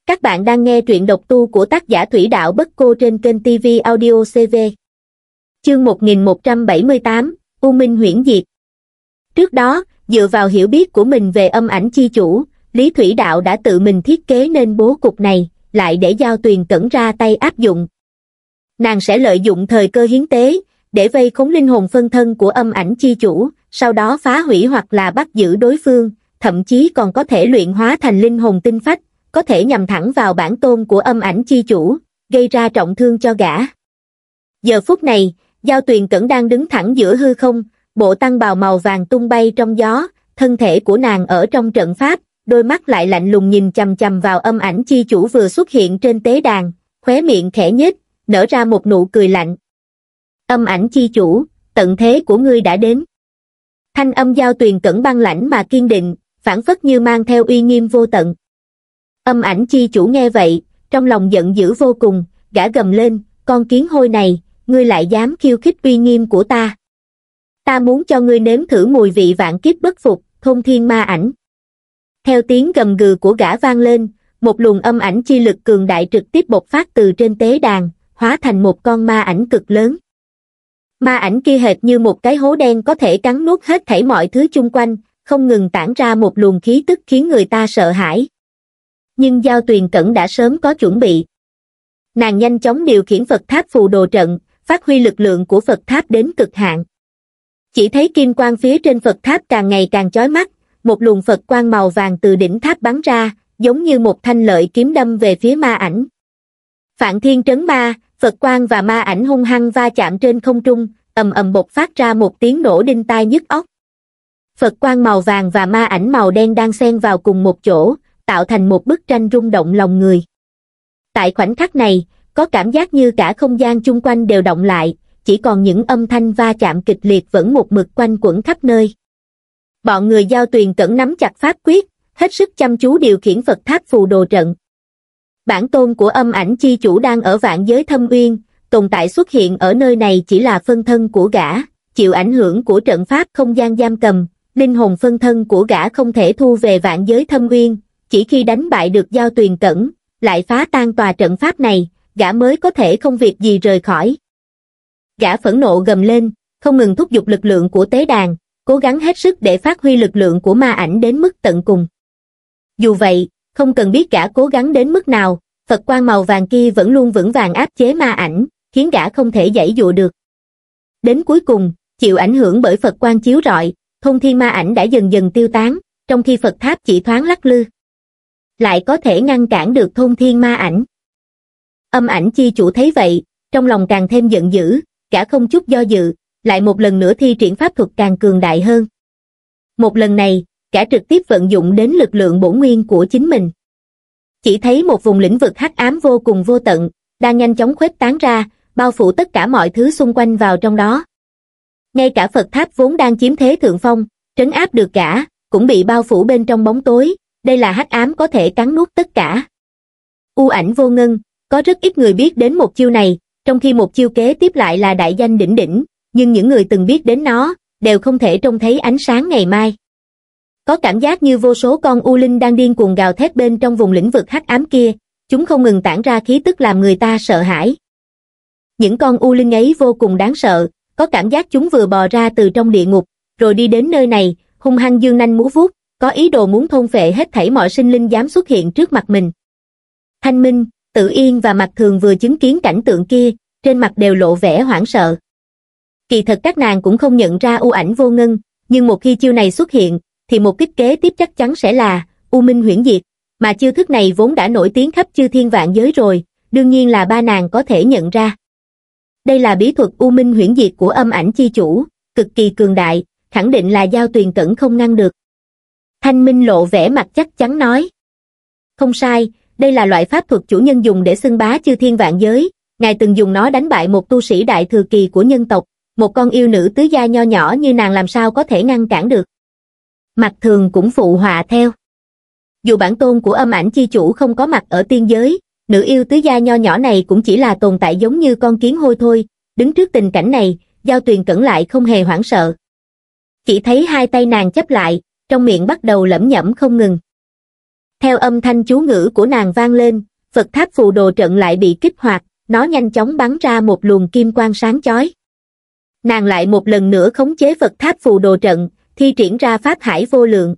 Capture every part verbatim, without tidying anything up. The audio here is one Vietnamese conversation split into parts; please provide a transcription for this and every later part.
Các bạn đang nghe truyện độc tu của tác giả Thủy Đạo Bất Cô trên kênh ti vi Audio xê vê. Chương một nghìn một trăm bảy mươi tám, U Minh Huyễn Diệt. Trước đó, dựa vào hiểu biết của mình về âm ảnh chi chủ, Lý Thủy Đạo đã tự mình thiết kế nên bố cục này, lại để Giao Tuyền Cẩn ra tay áp dụng. Nàng sẽ lợi dụng thời cơ hiến tế, để vây khốn linh hồn phân thân của âm ảnh chi chủ, sau đó phá hủy hoặc là bắt giữ đối phương, thậm chí còn có thể luyện hóa thành linh hồn tinh phách, có thể nhằm thẳng vào bản tôn của âm ảnh chi chủ, gây ra trọng thương cho gã. Giờ phút này, Giao Tuyền Cẩn đang đứng thẳng giữa hư không, bộ tăng bào màu vàng tung bay trong gió, thân thể của nàng ở trong trận pháp, đôi mắt lại lạnh lùng nhìn chằm chằm vào âm ảnh chi chủ vừa xuất hiện trên tế đàn, khóe miệng khẽ nhếch, nở ra một nụ cười lạnh. Âm ảnh chi chủ, tận thế của ngươi đã đến. Thanh âm Giao Tuyền Cẩn băng lãnh mà kiên định, phảng phất như mang theo uy nghiêm vô tận. Âm ảnh chi chủ nghe vậy, trong lòng giận dữ vô cùng, gã gầm lên, con kiến hôi này, ngươi lại dám khiêu khích uy nghiêm của ta. Ta muốn cho ngươi nếm thử mùi vị vạn kiếp bất phục, thôn thiên ma ảnh. Theo tiếng gầm gừ của gã vang lên, một luồng âm ảnh chi lực cường đại trực tiếp bộc phát từ trên tế đàn, hóa thành một con ma ảnh cực lớn. Ma ảnh kia hệt như một cái hố đen có thể cắn nuốt hết thảy mọi thứ chung quanh, không ngừng tản ra một luồng khí tức khiến người ta sợ hãi. Nhưng Giao Tuyền Cẩn đã sớm có chuẩn bị. Nàng nhanh chóng điều khiển Phật tháp phù đồ trận, phát huy lực lượng của Phật tháp đến cực hạn. Chỉ thấy kim quang phía trên Phật tháp càng ngày càng chói mắt, một luồng Phật quang màu vàng từ đỉnh tháp bắn ra, giống như một thanh lợi kiếm đâm về phía ma ảnh. Phạn thiên trấn ma, Phật quang và ma ảnh hung hăng va chạm trên không trung, ầm ầm bộc phát ra một tiếng nổ đinh tai nhức óc. Phật quang màu vàng và ma ảnh màu đen đang xen vào cùng một chỗ, tạo thành một bức tranh rung động lòng người. Tại khoảnh khắc này, có cảm giác như cả không gian chung quanh đều động lại, chỉ còn những âm thanh va chạm kịch liệt vẫn một mực quanh quẩn khắp nơi. Bọn người Giao Tuyền Cẩn nắm chặt pháp quyết, hết sức chăm chú điều khiển Phật tháp phù đồ trận. Bản tôn của âm ảnh chi chủ đang ở vạn giới thâm uyên, tồn tại xuất hiện ở nơi này chỉ là phân thân của gã, chịu ảnh hưởng của trận pháp không gian giam cầm, linh hồn phân thân của gã không thể thu về vạn giới thâm uyên. Chỉ khi đánh bại được Giao Tuyền Cẩn, lại phá tan tòa trận pháp này, gã mới có thể không việc gì rời khỏi. Gã phẫn nộ gầm lên, không ngừng thúc giục lực lượng của tế đàn, cố gắng hết sức để phát huy lực lượng của ma ảnh đến mức tận cùng. Dù vậy, không cần biết gã cố gắng đến mức nào, Phật quang màu vàng kia vẫn luôn vững vàng áp chế ma ảnh, khiến gã không thể giãy dụa được. Đến cuối cùng, chịu ảnh hưởng bởi Phật quang chiếu rọi, thôn thiên ma ảnh đã dần dần tiêu tán, trong khi Phật tháp chỉ thoáng lắc lư. Lại có thể ngăn cản được thôn thiên ma ảnh. Âm ảnh chi chủ thấy vậy, trong lòng càng thêm giận dữ, gã không chút do dự, lại một lần nữa thi triển pháp thuật càng cường đại hơn. Một lần này, gã trực tiếp vận dụng đến lực lượng bổn nguyên của chính mình. Chỉ thấy một vùng lĩnh vực hắc ám vô cùng vô tận, đang nhanh chóng khuếch tán ra, bao phủ tất cả mọi thứ xung quanh vào trong đó. Ngay cả Phật tháp vốn đang chiếm thế thượng phong, trấn áp được gã, cũng bị bao phủ bên trong bóng tối. Đây là hắc ám có thể cắn nuốt tất cả. U ảnh vô ngân, có rất ít người biết đến một chiêu này, trong khi một chiêu kế tiếp lại là đại danh đỉnh đỉnh, nhưng những người từng biết đến nó, đều không thể trông thấy ánh sáng ngày mai. Có cảm giác như vô số con u linh đang điên cuồng gào thét bên trong vùng lĩnh vực hắc ám kia, chúng không ngừng tản ra khí tức làm người ta sợ hãi. Những con u linh ấy vô cùng đáng sợ, có cảm giác chúng vừa bò ra từ trong địa ngục, rồi đi đến nơi này, hung hăng dương nanh múa vuốt, có ý đồ muốn thôn phệ hết thảy mọi sinh linh dám xuất hiện trước mặt mình. Thanh Minh, Tự Yên và Mạc Thường vừa chứng kiến cảnh tượng kia, trên mặt đều lộ vẻ hoảng sợ. Kỳ thật các nàng cũng không nhận ra u ảnh vô ngân, nhưng một khi chiêu này xuất hiện, thì một kích kế tiếp chắc chắn sẽ là U Minh Huyễn Diệt, mà chiêu thức này vốn đã nổi tiếng khắp chư thiên vạn giới rồi, đương nhiên là ba nàng có thể nhận ra. Đây là bí thuật U Minh Huyễn Diệt của âm ảnh chi chủ, cực kỳ cường đại, khẳng định là Giao Tuyền Cẩn không ngăn được. Thanh Minh lộ vẻ mặt chắc chắn nói. Không sai, đây là loại pháp thuật chủ nhân dùng để xưng bá chư thiên vạn giới, ngài từng dùng nó đánh bại một tu sĩ đại thừa kỳ của nhân tộc, một con yêu nữ tứ gia nho nhỏ như nàng làm sao có thể ngăn cản được. Mạc Thường cũng phụ họa theo. Dù bản tôn của âm ảnh chi chủ không có mặt ở tiên giới, nữ yêu tứ gia nho nhỏ này cũng chỉ là tồn tại giống như con kiến hôi thôi, đứng trước tình cảnh này, Giao Tuyền Cẩn lại không hề hoảng sợ. Chỉ thấy hai tay nàng chắp lại, trong miệng bắt đầu lẩm nhẩm không ngừng. Theo âm thanh chú ngữ của nàng vang lên, Phật tháp phù đồ trận lại bị kích hoạt, nó nhanh chóng bắn ra một luồng kim quang sáng chói. Nàng lại một lần nữa khống chế Phật tháp phù đồ trận, thi triển ra pháp hải vô lượng.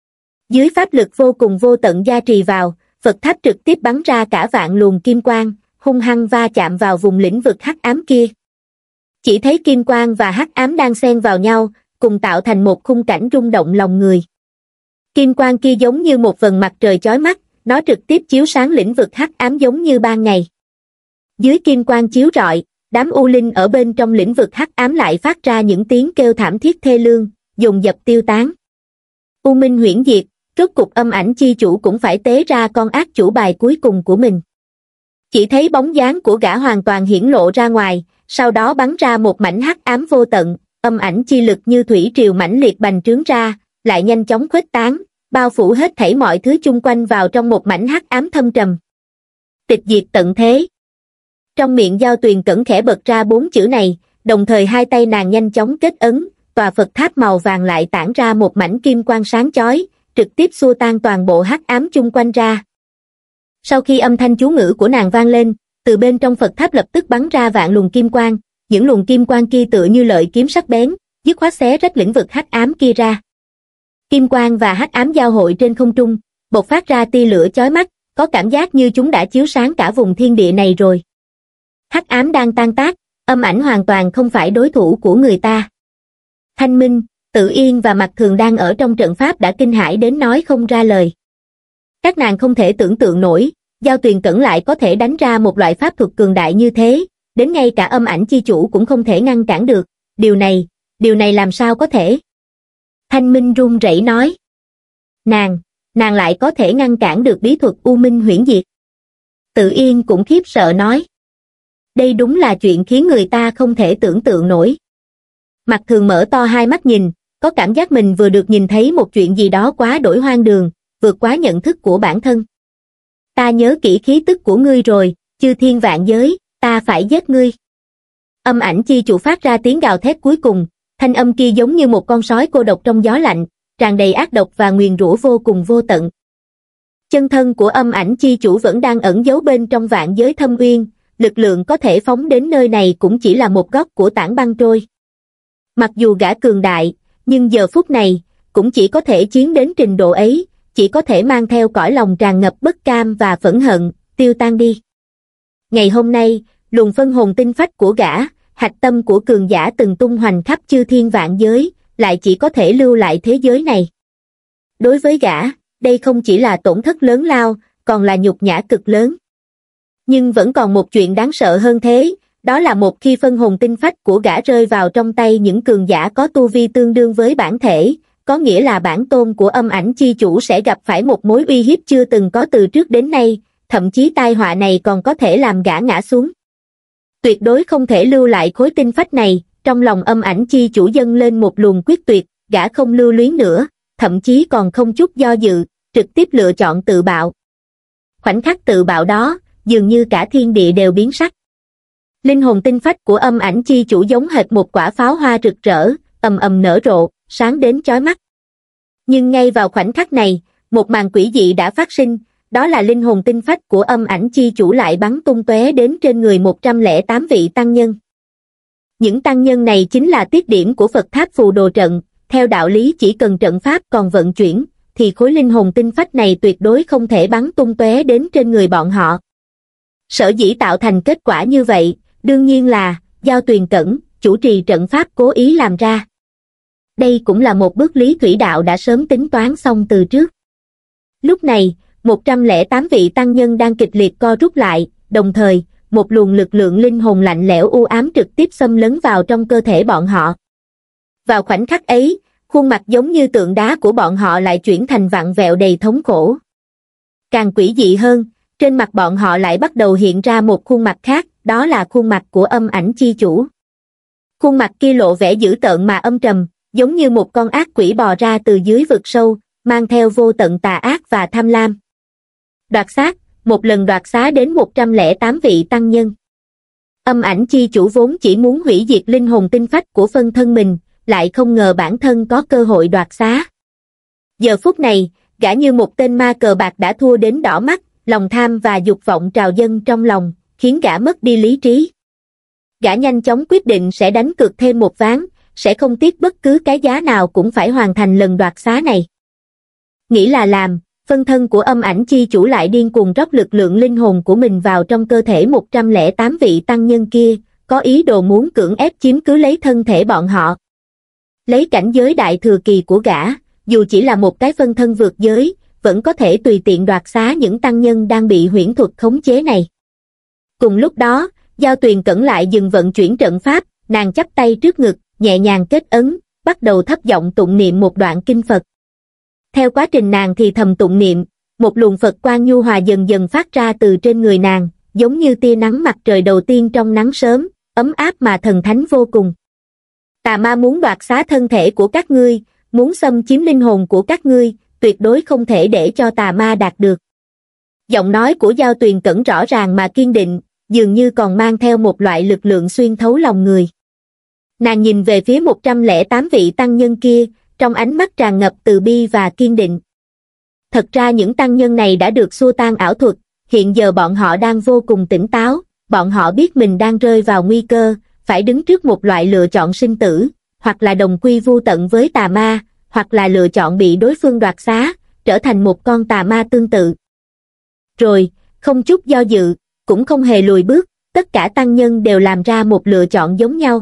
Dưới pháp lực vô cùng vô tận gia trì vào, Phật tháp trực tiếp bắn ra cả vạn luồng kim quang, hung hăng va chạm vào vùng lĩnh vực hắc ám kia. Chỉ thấy kim quang và hắc ám đang xen vào nhau, cùng tạo thành một khung cảnh rung động lòng người. Kim quang kia giống như một vầng mặt trời chói mắt, nó trực tiếp chiếu sáng lĩnh vực hắc ám giống như ban ngày. Dưới kim quang chiếu rọi, đám u linh ở bên trong lĩnh vực hắc ám lại phát ra những tiếng kêu thảm thiết thê lương, dồn dập tiêu tán. U minh huyễn diệt, rốt cục âm ảnh chi chủ cũng phải tế ra con ác chủ bài cuối cùng của mình. Chỉ thấy bóng dáng của gã hoàn toàn hiển lộ ra ngoài, sau đó bắn ra một mảnh hắc ám vô tận, âm ảnh chi lực như thủy triều mãnh liệt bành trướng ra, lại nhanh chóng khuếch tán, bao phủ hết thảy mọi thứ chung quanh vào trong một mảnh hắc ám thâm trầm. Tịch diệt tận thế. Trong miệng Giao Tuyền Cẩn khẽ bật ra bốn chữ này, đồng thời hai tay nàng nhanh chóng kết ấn, tòa Phật tháp màu vàng lại tản ra một mảnh kim quang sáng chói, trực tiếp xua tan toàn bộ hắc ám chung quanh ra. Sau khi âm thanh chú ngữ của nàng vang lên, từ bên trong Phật tháp lập tức bắn ra vạn luồng kim quang, những luồng kim quang kia tựa như lợi kiếm sắc bén, dứt khoát xé rách lĩnh vực hắc ám kia ra. Kim quang và hắc ám giao hội trên không trung, bộc phát ra tia lửa chói mắt, có cảm giác như chúng đã chiếu sáng cả vùng thiên địa này rồi. Hắc ám đang tan tác, âm ảnh hoàn toàn không phải đối thủ của người ta. Thanh Minh, Tự Yên và Mạc Thường đang ở trong trận pháp đã kinh hãi đến nói không ra lời. Các nàng không thể tưởng tượng nổi, Giao Tuyền Cẩn lại có thể đánh ra một loại pháp thuật cường đại như thế, đến ngay cả âm ảnh chi chủ cũng không thể ngăn cản được, điều này, điều này làm sao có thể? Thanh Minh run rẩy nói. Nàng, nàng lại có thể ngăn cản được bí thuật U Minh huyễn diệt. Tự Yên cũng khiếp sợ nói. Đây đúng là chuyện khiến người ta không thể tưởng tượng nổi. Mạc Thường mở to hai mắt nhìn, có cảm giác mình vừa được nhìn thấy một chuyện gì đó quá đổi hoang đường, vượt quá nhận thức của bản thân. Ta nhớ kỹ khí tức của ngươi rồi, chư thiên vạn giới, ta phải giết ngươi. Âm ảnh chi chủ phát ra tiếng gào thét cuối cùng, thanh âm kia giống như một con sói cô độc trong gió lạnh, tràn đầy ác độc và nguyền rủa vô cùng vô tận. Chân thân của âm ảnh chi chủ vẫn đang ẩn giấu bên trong vạn giới thâm uyên, lực lượng có thể phóng đến nơi này cũng chỉ là một góc của tảng băng trôi. Mặc dù gã cường đại, nhưng giờ phút này, cũng chỉ có thể chiến đến trình độ ấy, chỉ có thể mang theo cõi lòng tràn ngập bất cam và phẫn hận, tiêu tan đi. Ngày hôm nay, luồng phân hồn tinh phách của gã, hạch tâm của cường giả từng tung hoành khắp chư thiên vạn giới, lại chỉ có thể lưu lại thế giới này. Đối với gã, đây không chỉ là tổn thất lớn lao, còn là nhục nhã cực lớn. Nhưng vẫn còn một chuyện đáng sợ hơn thế, đó là một khi phân hồn tinh phách của gã rơi vào trong tay những cường giả có tu vi tương đương với bản thể, có nghĩa là bản tôn của âm ảnh chi chủ sẽ gặp phải một mối uy hiếp chưa từng có từ trước đến nay, thậm chí tai họa này còn có thể làm gã ngã xuống. Tuyệt đối không thể lưu lại khối tinh phách này, trong lòng âm ảnh chi chủ dâng lên một luồng quyết tuyệt, gã không lưu luyến nữa, thậm chí còn không chút do dự, trực tiếp lựa chọn tự bạo. Khoảnh khắc tự bạo đó, dường như cả thiên địa đều biến sắc. Linh hồn tinh phách của âm ảnh chi chủ giống hệt một quả pháo hoa rực rỡ, ầm ầm nở rộ, sáng đến chói mắt. Nhưng ngay vào khoảnh khắc này, một màn quỷ dị đã phát sinh, đó là linh hồn tinh phách của âm ảnh chi chủ lại bắn tung tóe đến trên người một trăm lẻ tám vị tăng nhân. Những tăng nhân này chính là tiết điểm của Phật tháp phù đồ trận, theo đạo lý chỉ cần trận pháp còn vận chuyển, thì khối linh hồn tinh phách này tuyệt đối không thể bắn tung tóe đến trên người bọn họ. Sở dĩ tạo thành kết quả như vậy, đương nhiên là Giao Tuyền Cẩn, chủ trì trận pháp cố ý làm ra. Đây cũng là một bước lý thủy đạo đã sớm tính toán xong từ trước. Lúc này, một trăm lẻ tám vị tăng nhân đang kịch liệt co rút lại, đồng thời, một luồng lực lượng linh hồn lạnh lẽo u ám trực tiếp xâm lấn vào trong cơ thể bọn họ. Vào khoảnh khắc ấy, khuôn mặt giống như tượng đá của bọn họ lại chuyển thành vặn vẹo đầy thống khổ. Càng quỷ dị hơn, trên mặt bọn họ lại bắt đầu hiện ra một khuôn mặt khác, đó là khuôn mặt của âm ảnh chi chủ. Khuôn mặt kia lộ vẻ dữ tợn mà âm trầm, giống như một con ác quỷ bò ra từ dưới vực sâu, mang theo vô tận tà ác và tham lam. Đoạt xác, một lần đoạt xá đến một trăm lẻ tám vị tăng nhân. Âm ảnh chi chủ vốn chỉ muốn hủy diệt linh hồn tinh phách của phân thân mình, lại không ngờ bản thân có cơ hội đoạt xá. Giờ phút này, Gã như một tên ma cờ bạc đã thua đến đỏ mắt, lòng tham và dục vọng trào dâng trong lòng, khiến gã mất đi lý trí. Gã nhanh chóng quyết định sẽ đánh cược thêm một ván, sẽ không tiếc bất cứ cái giá nào cũng phải hoàn thành lần đoạt xá này. Nghĩ là làm, phân thân của âm ảnh chi chủ lại điên cuồng rót lực lượng linh hồn của mình vào trong cơ thể một trăm lẻ tám vị tăng nhân kia, có ý đồ muốn cưỡng ép chiếm cứ lấy thân thể bọn họ. Lấy cảnh giới đại thừa kỳ của gã, dù chỉ là một cái phân thân vượt giới, vẫn có thể tùy tiện đoạt xá những tăng nhân đang bị huyễn thuật khống chế này. Cùng lúc đó, Giao Tuyền Cẩn lại dừng vận chuyển trận pháp, nàng chắp tay trước ngực, nhẹ nhàng kết ấn, bắt đầu thấp giọng tụng niệm một đoạn kinh Phật. Theo quá trình nàng thì thầm tụng niệm, một luồng Phật quang nhu hòa dần dần phát ra từ trên người nàng, giống như tia nắng mặt trời đầu tiên trong nắng sớm, ấm áp mà thần thánh vô cùng. Tà ma muốn đoạt xá thân thể của các ngươi, muốn xâm chiếm linh hồn của các ngươi, tuyệt đối không thể để cho tà ma đạt được. Giọng nói của Giao Tuyền Cẩn rõ ràng mà kiên định, dường như còn mang theo một loại lực lượng xuyên thấu lòng người. Nàng nhìn về phía một trăm lẻ tám vị tăng nhân kia, trong ánh mắt tràn ngập từ bi và kiên định. Thật ra những tăng nhân này đã được xua tan ảo thuật, hiện giờ bọn họ đang vô cùng tỉnh táo, bọn họ biết mình đang rơi vào nguy cơ, phải đứng trước một loại lựa chọn sinh tử, hoặc là đồng quy vu tận với tà ma, hoặc là lựa chọn bị đối phương đoạt xá, trở thành một con tà ma tương tự. Rồi, không chút do dự, cũng không hề lùi bước, tất cả tăng nhân đều làm ra một lựa chọn giống nhau.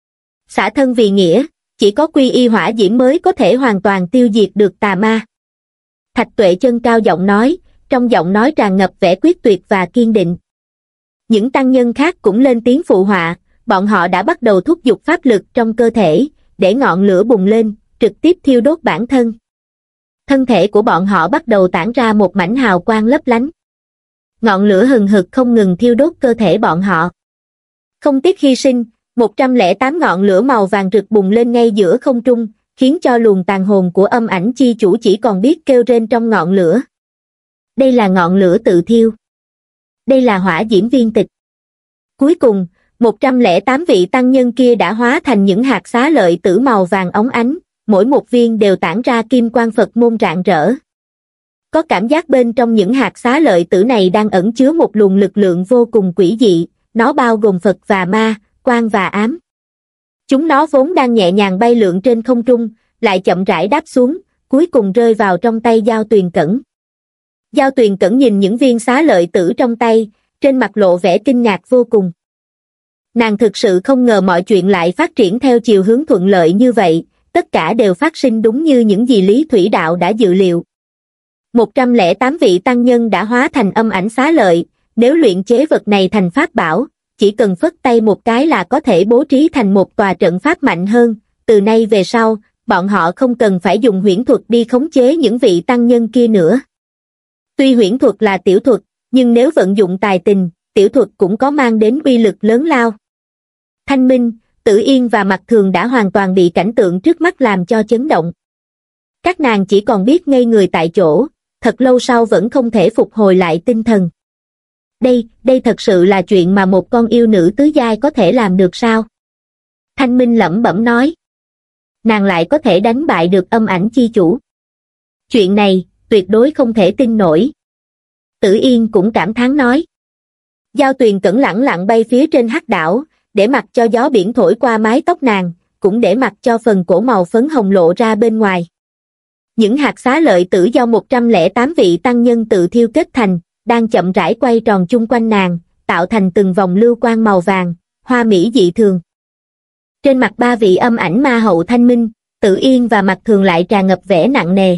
Xả thân vì nghĩa, chỉ có quy y hỏa diễm mới có thể hoàn toàn tiêu diệt được tà ma. Thạch Tuệ Chân cao giọng nói, trong giọng nói tràn ngập vẻ quyết tuyệt và kiên định. Những tăng nhân khác cũng lên tiếng phụ họa, bọn họ đã bắt đầu thúc giục pháp lực trong cơ thể, để ngọn lửa bùng lên, trực tiếp thiêu đốt bản thân. Thân thể của bọn họ bắt đầu tản ra một mảnh hào quang lấp lánh. Ngọn lửa hừng hực không ngừng thiêu đốt cơ thể bọn họ. Không tiếc hy sinh, một trăm lẻ tám ngọn lửa màu vàng rực bùng lên ngay giữa không trung, khiến cho luồng tàn hồn của âm ảnh chi chủ chỉ còn biết kêu rên trong ngọn lửa. Đây là ngọn lửa tự thiêu. Đây là hỏa diễm viên tịch. Cuối cùng, một trăm lẻ tám vị tăng nhân kia đã hóa thành những hạt xá lợi tử màu vàng óng ánh, mỗi một viên đều tản ra kim quang Phật môn rạng rỡ. Có cảm giác bên trong những hạt xá lợi tử này đang ẩn chứa một luồng lực lượng vô cùng quỷ dị, nó bao gồm Phật và ma, quang và ám. Chúng nó vốn đang nhẹ nhàng bay lượn trên không trung, lại chậm rãi đáp xuống, cuối cùng rơi vào trong tay Giao Tuyền Cẩn. Giao Tuyền Cẩn nhìn những viên xá lợi tử trong tay, trên mặt lộ vẻ kinh ngạc vô cùng. Nàng thực sự không ngờ mọi chuyện lại phát triển theo chiều hướng thuận lợi như vậy, tất cả đều phát sinh đúng như những gì Lý Thủy Đạo đã dự liệu. một trăm lẻ tám vị tăng nhân đã hóa thành âm ảnh xá lợi, nếu luyện chế vật này thành pháp bảo, chỉ cần phất tay một cái là có thể bố trí thành một tòa trận pháp mạnh hơn, từ nay về sau, bọn họ không cần phải dùng huyễn thuật đi khống chế những vị tăng nhân kia nữa. Tuy huyễn thuật là tiểu thuật, nhưng nếu vận dụng tài tình, tiểu thuật cũng có mang đến uy lực lớn lao. Thanh Minh, Tử Yên và Mặc Thường đã hoàn toàn bị cảnh tượng trước mắt làm cho chấn động. Các nàng chỉ còn biết ngây người tại chỗ, thật lâu sau vẫn không thể phục hồi lại tinh thần. Đây, đây thật sự là chuyện mà một con yêu nữ tứ giai có thể làm được sao? Thanh Minh lẩm bẩm nói. Nàng lại có thể đánh bại được âm ảnh chi chủ. Chuyện này, tuyệt đối không thể tin nổi. Tử Yên cũng cảm thán nói. Giao Tuyền Cẩn lẳng lặng bay phía trên hắc đảo, để mặc cho gió biển thổi qua mái tóc nàng, cũng để mặc cho phần cổ màu phấn hồng lộ ra bên ngoài. Những hạt xá lợi tử do một trăm lẻ tám vị tăng nhân tự thiêu kết thành, đang chậm rãi quay tròn chung quanh nàng, tạo thành từng vòng lưu quang màu vàng, hoa mỹ dị thường. Trên mặt ba vị âm ảnh ma hậu Thanh Minh, Tử Yên và Mặc Thường lại tràn ngập vẻ nặng nề.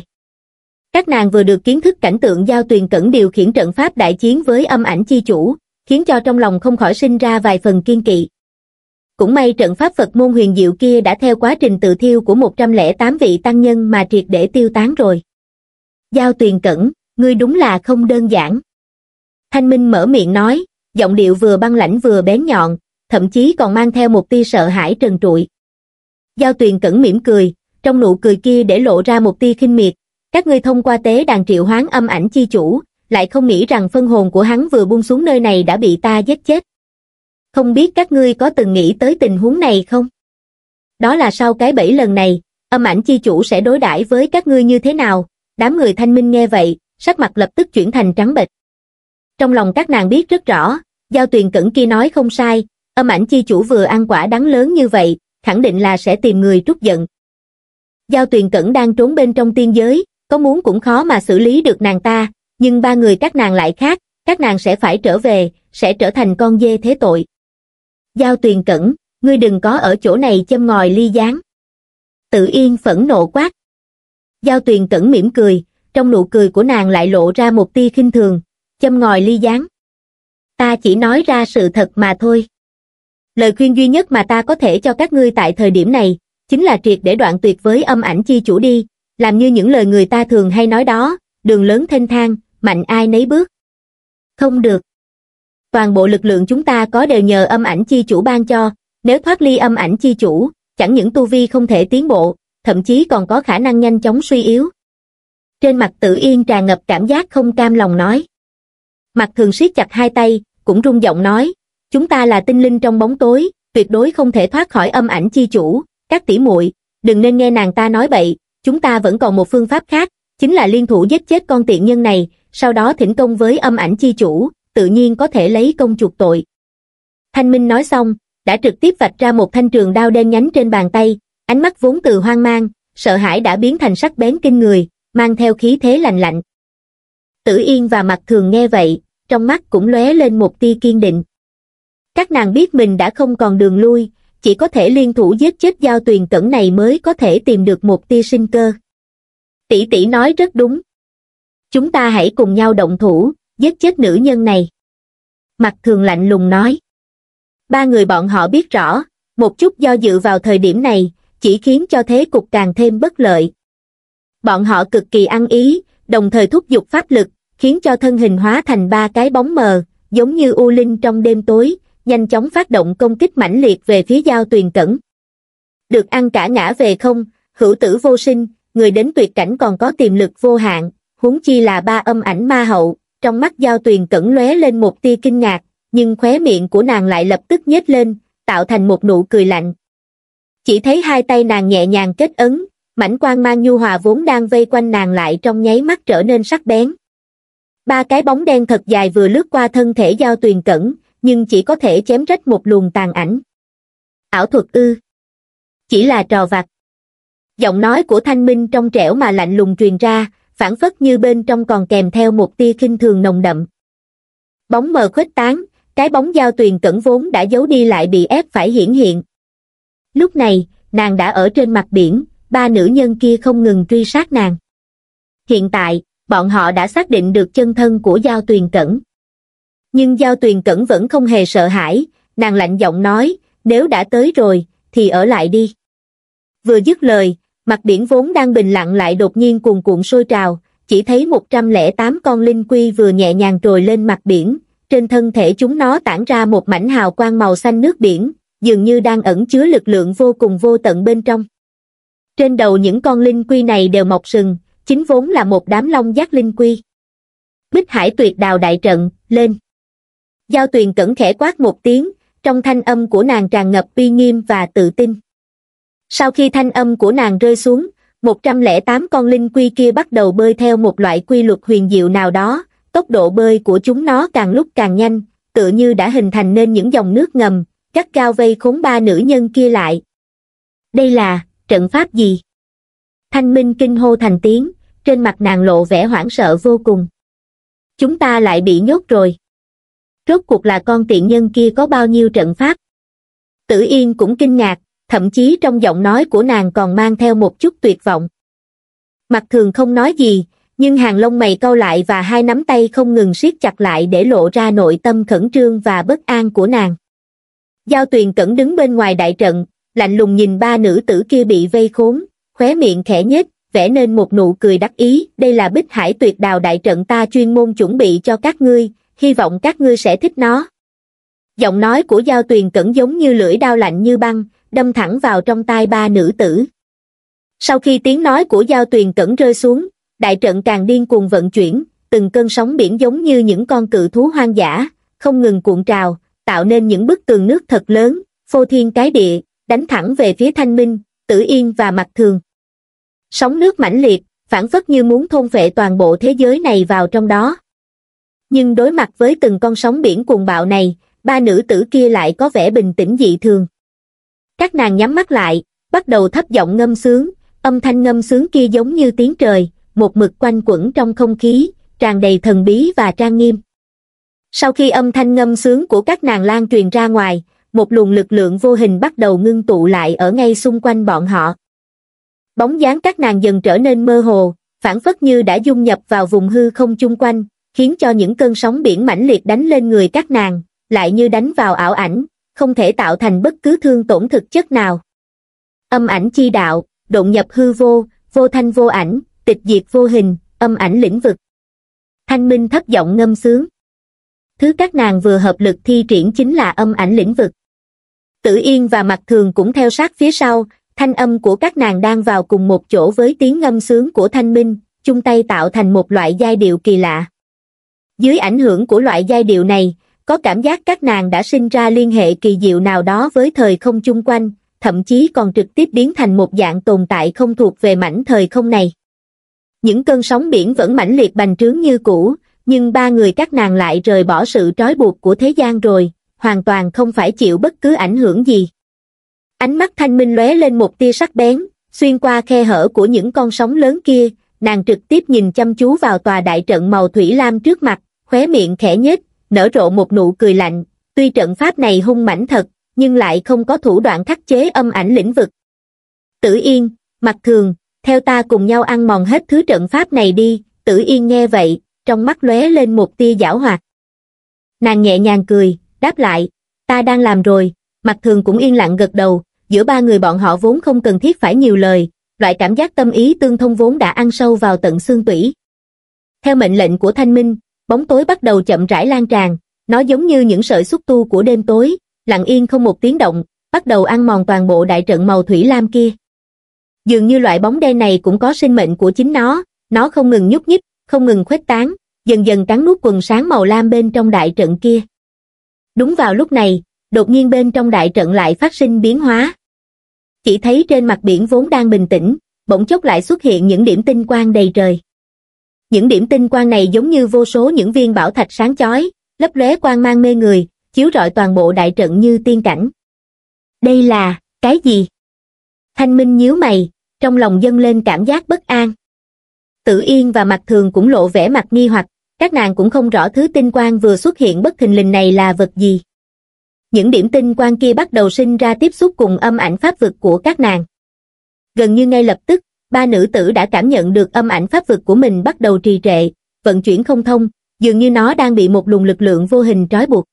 Các nàng vừa được kiến thức cảnh tượng Giao Tuyền Cẩn điều khiển trận pháp đại chiến với âm ảnh chi chủ, khiến cho trong lòng không khỏi sinh ra vài phần kiên kỵ. Cũng may trận pháp Phật môn huyền diệu kia đã theo quá trình tự thiêu của một trăm lẻ tám vị tăng nhân mà triệt để tiêu tán rồi. Giao Tuyền Cẩn, ngươi đúng là không đơn giản. Thanh Minh mở miệng nói, giọng điệu vừa băng lãnh vừa bén nhọn, thậm chí còn mang theo một tia sợ hãi trần trụi. Giao Tuyền Cẩn mỉm cười, trong nụ cười kia để lộ ra một tia khinh miệt. Các ngươi thông qua tế đàn triệu hoán âm ảnh chi chủ, lại không nghĩ rằng phân hồn của hắn vừa buông xuống nơi này đã bị ta giết chết. Không biết các ngươi có từng nghĩ tới tình huống này không? Đó là sau cái bẫy lần này, âm ảnh chi chủ sẽ đối đãi với các ngươi như thế nào, Đám người Thanh Minh nghe vậy, sắc mặt lập tức chuyển thành trắng bệch. Trong lòng các nàng biết rất rõ, Giao Tuyền Cẩn kia nói không sai, âm ảnh chi chủ vừa ăn quả đắng lớn như vậy, khẳng định là sẽ tìm người trút giận. Giao Tuyền Cẩn đang trốn bên trong tiên giới, có muốn cũng khó mà xử lý được nàng ta, nhưng ba người các nàng lại khác, các nàng sẽ phải trở về, sẽ trở thành con dê thế tội. Giao Tuyền Cẩn, ngươi đừng có ở chỗ này châm ngòi ly gián. Tự Yên phẫn nộ quát. Giao Tuyền Cẩn mỉm cười, trong nụ cười của nàng lại lộ ra một tia khinh thường, châm ngòi ly gián. Ta chỉ nói ra sự thật mà thôi. Lời khuyên duy nhất mà ta có thể cho các ngươi tại thời điểm này, chính là triệt để đoạn tuyệt với âm ảnh chi chủ đi, làm như những lời người ta thường hay nói đó, đường lớn thênh thang, mạnh ai nấy bước. Không được. Toàn bộ lực lượng chúng ta có đều nhờ âm ảnh chi chủ ban cho, nếu thoát ly âm ảnh chi chủ, chẳng những tu vi không thể tiến bộ, thậm chí còn có khả năng nhanh chóng suy yếu. Trên mặt Tự Yên tràn ngập cảm giác không cam lòng nói. Mặt Thường siết chặt hai tay, cũng run giọng nói, chúng ta là tinh linh trong bóng tối, tuyệt đối không thể thoát khỏi âm ảnh chi chủ, các tỷ muội, đừng nên nghe nàng ta nói bậy, chúng ta vẫn còn một phương pháp khác, chính là liên thủ giết chết con tiện nhân này, sau đó thỉnh công với âm ảnh chi chủ, tự nhiên có thể lấy công chuộc tội. Thanh Minh nói xong, đã trực tiếp vạch ra một thanh trường đao đen nhánh trên bàn tay, ánh mắt vốn từ hoang mang, sợ hãi đã biến thành sắc bén kinh người, mang theo khí thế lạnh lạnh. Tử Yên và Mặt Thường nghe vậy, trong mắt cũng lóe lên một tia kiên định. Các nàng biết mình đã không còn đường lui, chỉ có thể liên thủ giết chết Giao Tuyền Cẩn này mới có thể tìm được một tia sinh cơ. Tỷ tỷ nói rất đúng. Chúng ta hãy cùng nhau động thủ, giết chết nữ nhân này. Mặt Thường lạnh lùng nói. Ba người bọn họ biết rõ, một chút do dự vào thời điểm này, chỉ khiến cho thế cục càng thêm bất lợi. Bọn họ cực kỳ ăn ý, đồng thời thúc giục pháp lực, khiến cho thân hình hóa thành ba cái bóng mờ, giống như u linh trong đêm tối, nhanh chóng phát động công kích mãnh liệt về phía Giao Tuyền Cẩn. Được ăn cả ngã về không, hữu tử vô sinh, người đến tuyệt cảnh còn có tiềm lực vô hạn, huống chi là ba âm ảnh ma hậu. Trong mắt Giao Tuyền Cẩn lóe lên một tia kinh ngạc, nhưng khóe miệng của nàng lại lập tức nhếch lên, tạo thành một nụ cười lạnh. Chỉ thấy hai tay nàng nhẹ nhàng kết ấn, mảnh quang mang nhu hòa vốn đang vây quanh nàng lại trong nháy mắt trở nên sắc bén. Ba cái bóng đen thật dài vừa lướt qua thân thể Giao Tuyền Cẩn, nhưng chỉ có thể chém rách một luồng tàn ảnh. Ảo thuật ư? Chỉ là trò vặt. Giọng nói của Thanh Minh trong trẻo mà lạnh lùng truyền ra, phảng phất như bên trong còn kèm theo một tia khinh thường nồng đậm. Bóng mờ khuếch tán, cái bóng Giao Tuyền Cẩn vốn đã giấu đi lại bị ép phải hiển hiện. Lúc này, nàng đã ở trên mặt biển, ba nữ nhân kia không ngừng truy sát nàng. Hiện tại, bọn họ đã xác định được chân thân của Giao Tuyền Cẩn. Nhưng Giao Tuyền Cẩn vẫn không hề sợ hãi, nàng lạnh giọng nói, nếu đã tới rồi, thì ở lại đi. Vừa dứt lời, mặt biển vốn đang bình lặng lại đột nhiên cuồn cuộn sôi trào, chỉ thấy một trăm lẻ tám con linh quy vừa nhẹ nhàng trồi lên mặt biển, trên thân thể chúng nó tản ra một mảnh hào quang màu xanh nước biển, dường như đang ẩn chứa lực lượng vô cùng vô tận bên trong. Trên đầu những con linh quy này đều mọc sừng, chính vốn là một đám long giác linh quy. Bích Hải Tuyệt Đào đại trận, lên. Giao Tuyền Cẩn khẽ quát một tiếng, trong thanh âm của nàng tràn ngập uy nghiêm và tự tin. Sau khi thanh âm của nàng rơi xuống, một trăm lẻ tám con linh quy kia bắt đầu bơi theo một loại quy luật huyền diệu nào đó, tốc độ bơi của chúng nó càng lúc càng nhanh, tựa như đã hình thành nên những dòng nước ngầm, gắt gao vây khốn ba nữ nhân kia lại. Đây là trận pháp gì? Thanh Minh kinh hô thành tiếng, trên mặt nàng lộ vẻ hoảng sợ vô cùng. Chúng ta lại bị nhốt rồi. Rốt cuộc là con tiện nhân kia có bao nhiêu trận pháp? Tử Yên cũng kinh ngạc, thậm chí trong giọng nói của nàng còn mang theo một chút tuyệt vọng. Mặt Thường không nói gì, nhưng hàng lông mày cau lại và hai nắm tay không ngừng siết chặt lại để lộ ra nội tâm khẩn trương và bất an của nàng. Giao Tuyền Cẩn đứng bên ngoài đại trận, lạnh lùng nhìn ba nữ tử kia bị vây khốn, khóe miệng khẽ nhếch, vẽ nên một nụ cười đắc ý. Đây là Bích Hải Tuyệt Đào đại trận ta chuyên môn chuẩn bị cho các ngươi, hy vọng các ngươi sẽ thích nó. Giọng nói của Giao Tuyền Cẩn giống như lưỡi đao lạnh như băng, đâm thẳng vào trong tai ba nữ tử. Sau khi tiếng nói của Giao Tuyền Cẩn rơi xuống, đại trận càng điên cuồng vận chuyển, từng cơn sóng biển giống như những con cự thú hoang dã, không ngừng cuộn trào, tạo nên những bức tường nước thật lớn, phô thiên cái địa, đánh thẳng về phía Thanh Minh, Tử Yên và Mặt Thường. Sóng nước mãnh liệt, phảng phất như muốn thôn phệ toàn bộ thế giới này vào trong đó. Nhưng đối mặt với từng con sóng biển cuồng bạo này, ba nữ tử kia lại có vẻ bình tĩnh dị thường. Các nàng nhắm mắt lại, bắt đầu thấp giọng ngâm sướng, âm thanh ngâm sướng kia giống như tiếng trời, một mực quanh quẩn trong không khí, tràn đầy thần bí và trang nghiêm. Sau khi âm thanh ngâm sướng của các nàng lan truyền ra ngoài, một luồng lực lượng vô hình bắt đầu ngưng tụ lại ở ngay xung quanh bọn họ. Bóng dáng các nàng dần trở nên mơ hồ, phảng phất như đã dung nhập vào vùng hư không chung quanh, khiến cho những cơn sóng biển mãnh liệt đánh lên người các nàng, lại như đánh vào ảo ảnh, không thể tạo thành bất cứ thương tổn thực chất nào. Âm ảnh chi đạo, độn nhập hư vô, vô thanh vô ảnh, tịch diệt vô hình, âm ảnh lĩnh vực. Thanh Minh thấp giọng ngâm sướng. Thứ các nàng vừa hợp lực thi triển chính là âm ảnh lĩnh vực. Tử Yên và Mặc Thường cũng theo sát phía sau, thanh âm của các nàng đang vào cùng một chỗ với tiếng ngâm sướng của Thanh Minh, chung tay tạo thành một loại giai điệu kỳ lạ. Dưới ảnh hưởng của loại giai điệu này, có cảm giác các nàng đã sinh ra liên hệ kỳ diệu nào đó với thời không chung quanh, thậm chí còn trực tiếp biến thành một dạng tồn tại không thuộc về mảnh thời không này. Những cơn sóng biển vẫn mãnh liệt bành trướng như cũ, nhưng ba người các nàng lại rời bỏ sự trói buộc của thế gian rồi, hoàn toàn không phải chịu bất cứ ảnh hưởng gì. Ánh mắt Thanh Minh lóe lên một tia sắc bén, xuyên qua khe hở của những con sóng lớn kia, nàng trực tiếp nhìn chăm chú vào tòa đại trận màu thủy lam trước mặt, khóe miệng khẽ nhếch, nở rộ một nụ cười lạnh, tuy trận pháp này hung mãnh thật, nhưng lại không có thủ đoạn khắc chế âm ảnh lĩnh vực. Tử Yên, Mặc Thường, theo ta cùng nhau ăn mòn hết thứ trận pháp này đi. Tử Yên nghe vậy, trong mắt lóe lên một tia giảo hoạt. Nàng nhẹ nhàng cười, đáp lại, ta đang làm rồi. Mặc Thường cũng yên lặng gật đầu, giữa ba người bọn họ vốn không cần thiết phải nhiều lời, loại cảm giác tâm ý tương thông vốn đã ăn sâu vào tận xương tủy. Theo mệnh lệnh của Thanh Minh, bóng tối bắt đầu chậm rãi lan tràn, nó giống như những sợi xúc tu của đêm tối, lặng yên không một tiếng động, bắt đầu ăn mòn toàn bộ đại trận màu thủy lam kia. Dường như loại bóng đen này cũng có sinh mệnh của chính nó, nó không ngừng nhúc nhích, không ngừng khuếch tán, dần dần cắn nuốt quần sáng màu lam bên trong đại trận kia. Đúng vào lúc này, đột nhiên bên trong đại trận lại phát sinh biến hóa. Chỉ thấy trên mặt biển vốn đang bình tĩnh, bỗng chốc lại xuất hiện những điểm tinh quang đầy trời. Những điểm tinh quang này giống như vô số những viên bảo thạch sáng chói, lấp lóe quang mang mê người, chiếu rọi toàn bộ đại trận như tiên cảnh. Đây là, cái gì? Thanh Minh nhíu mày, trong lòng dâng lên cảm giác bất an. Tử Yên và Mặc Thường cũng lộ vẻ mặt nghi hoặc, các nàng cũng không rõ thứ tinh quang vừa xuất hiện bất thình lình này là vật gì. Những điểm tinh quang kia bắt đầu sinh ra tiếp xúc cùng âm ảnh pháp vực của các nàng. Gần như ngay lập tức, ba nữ tử đã cảm nhận được âm ảnh pháp vực của mình bắt đầu trì trệ, vận chuyển không thông, dường như nó đang bị một luồng lực lượng vô hình trói buộc.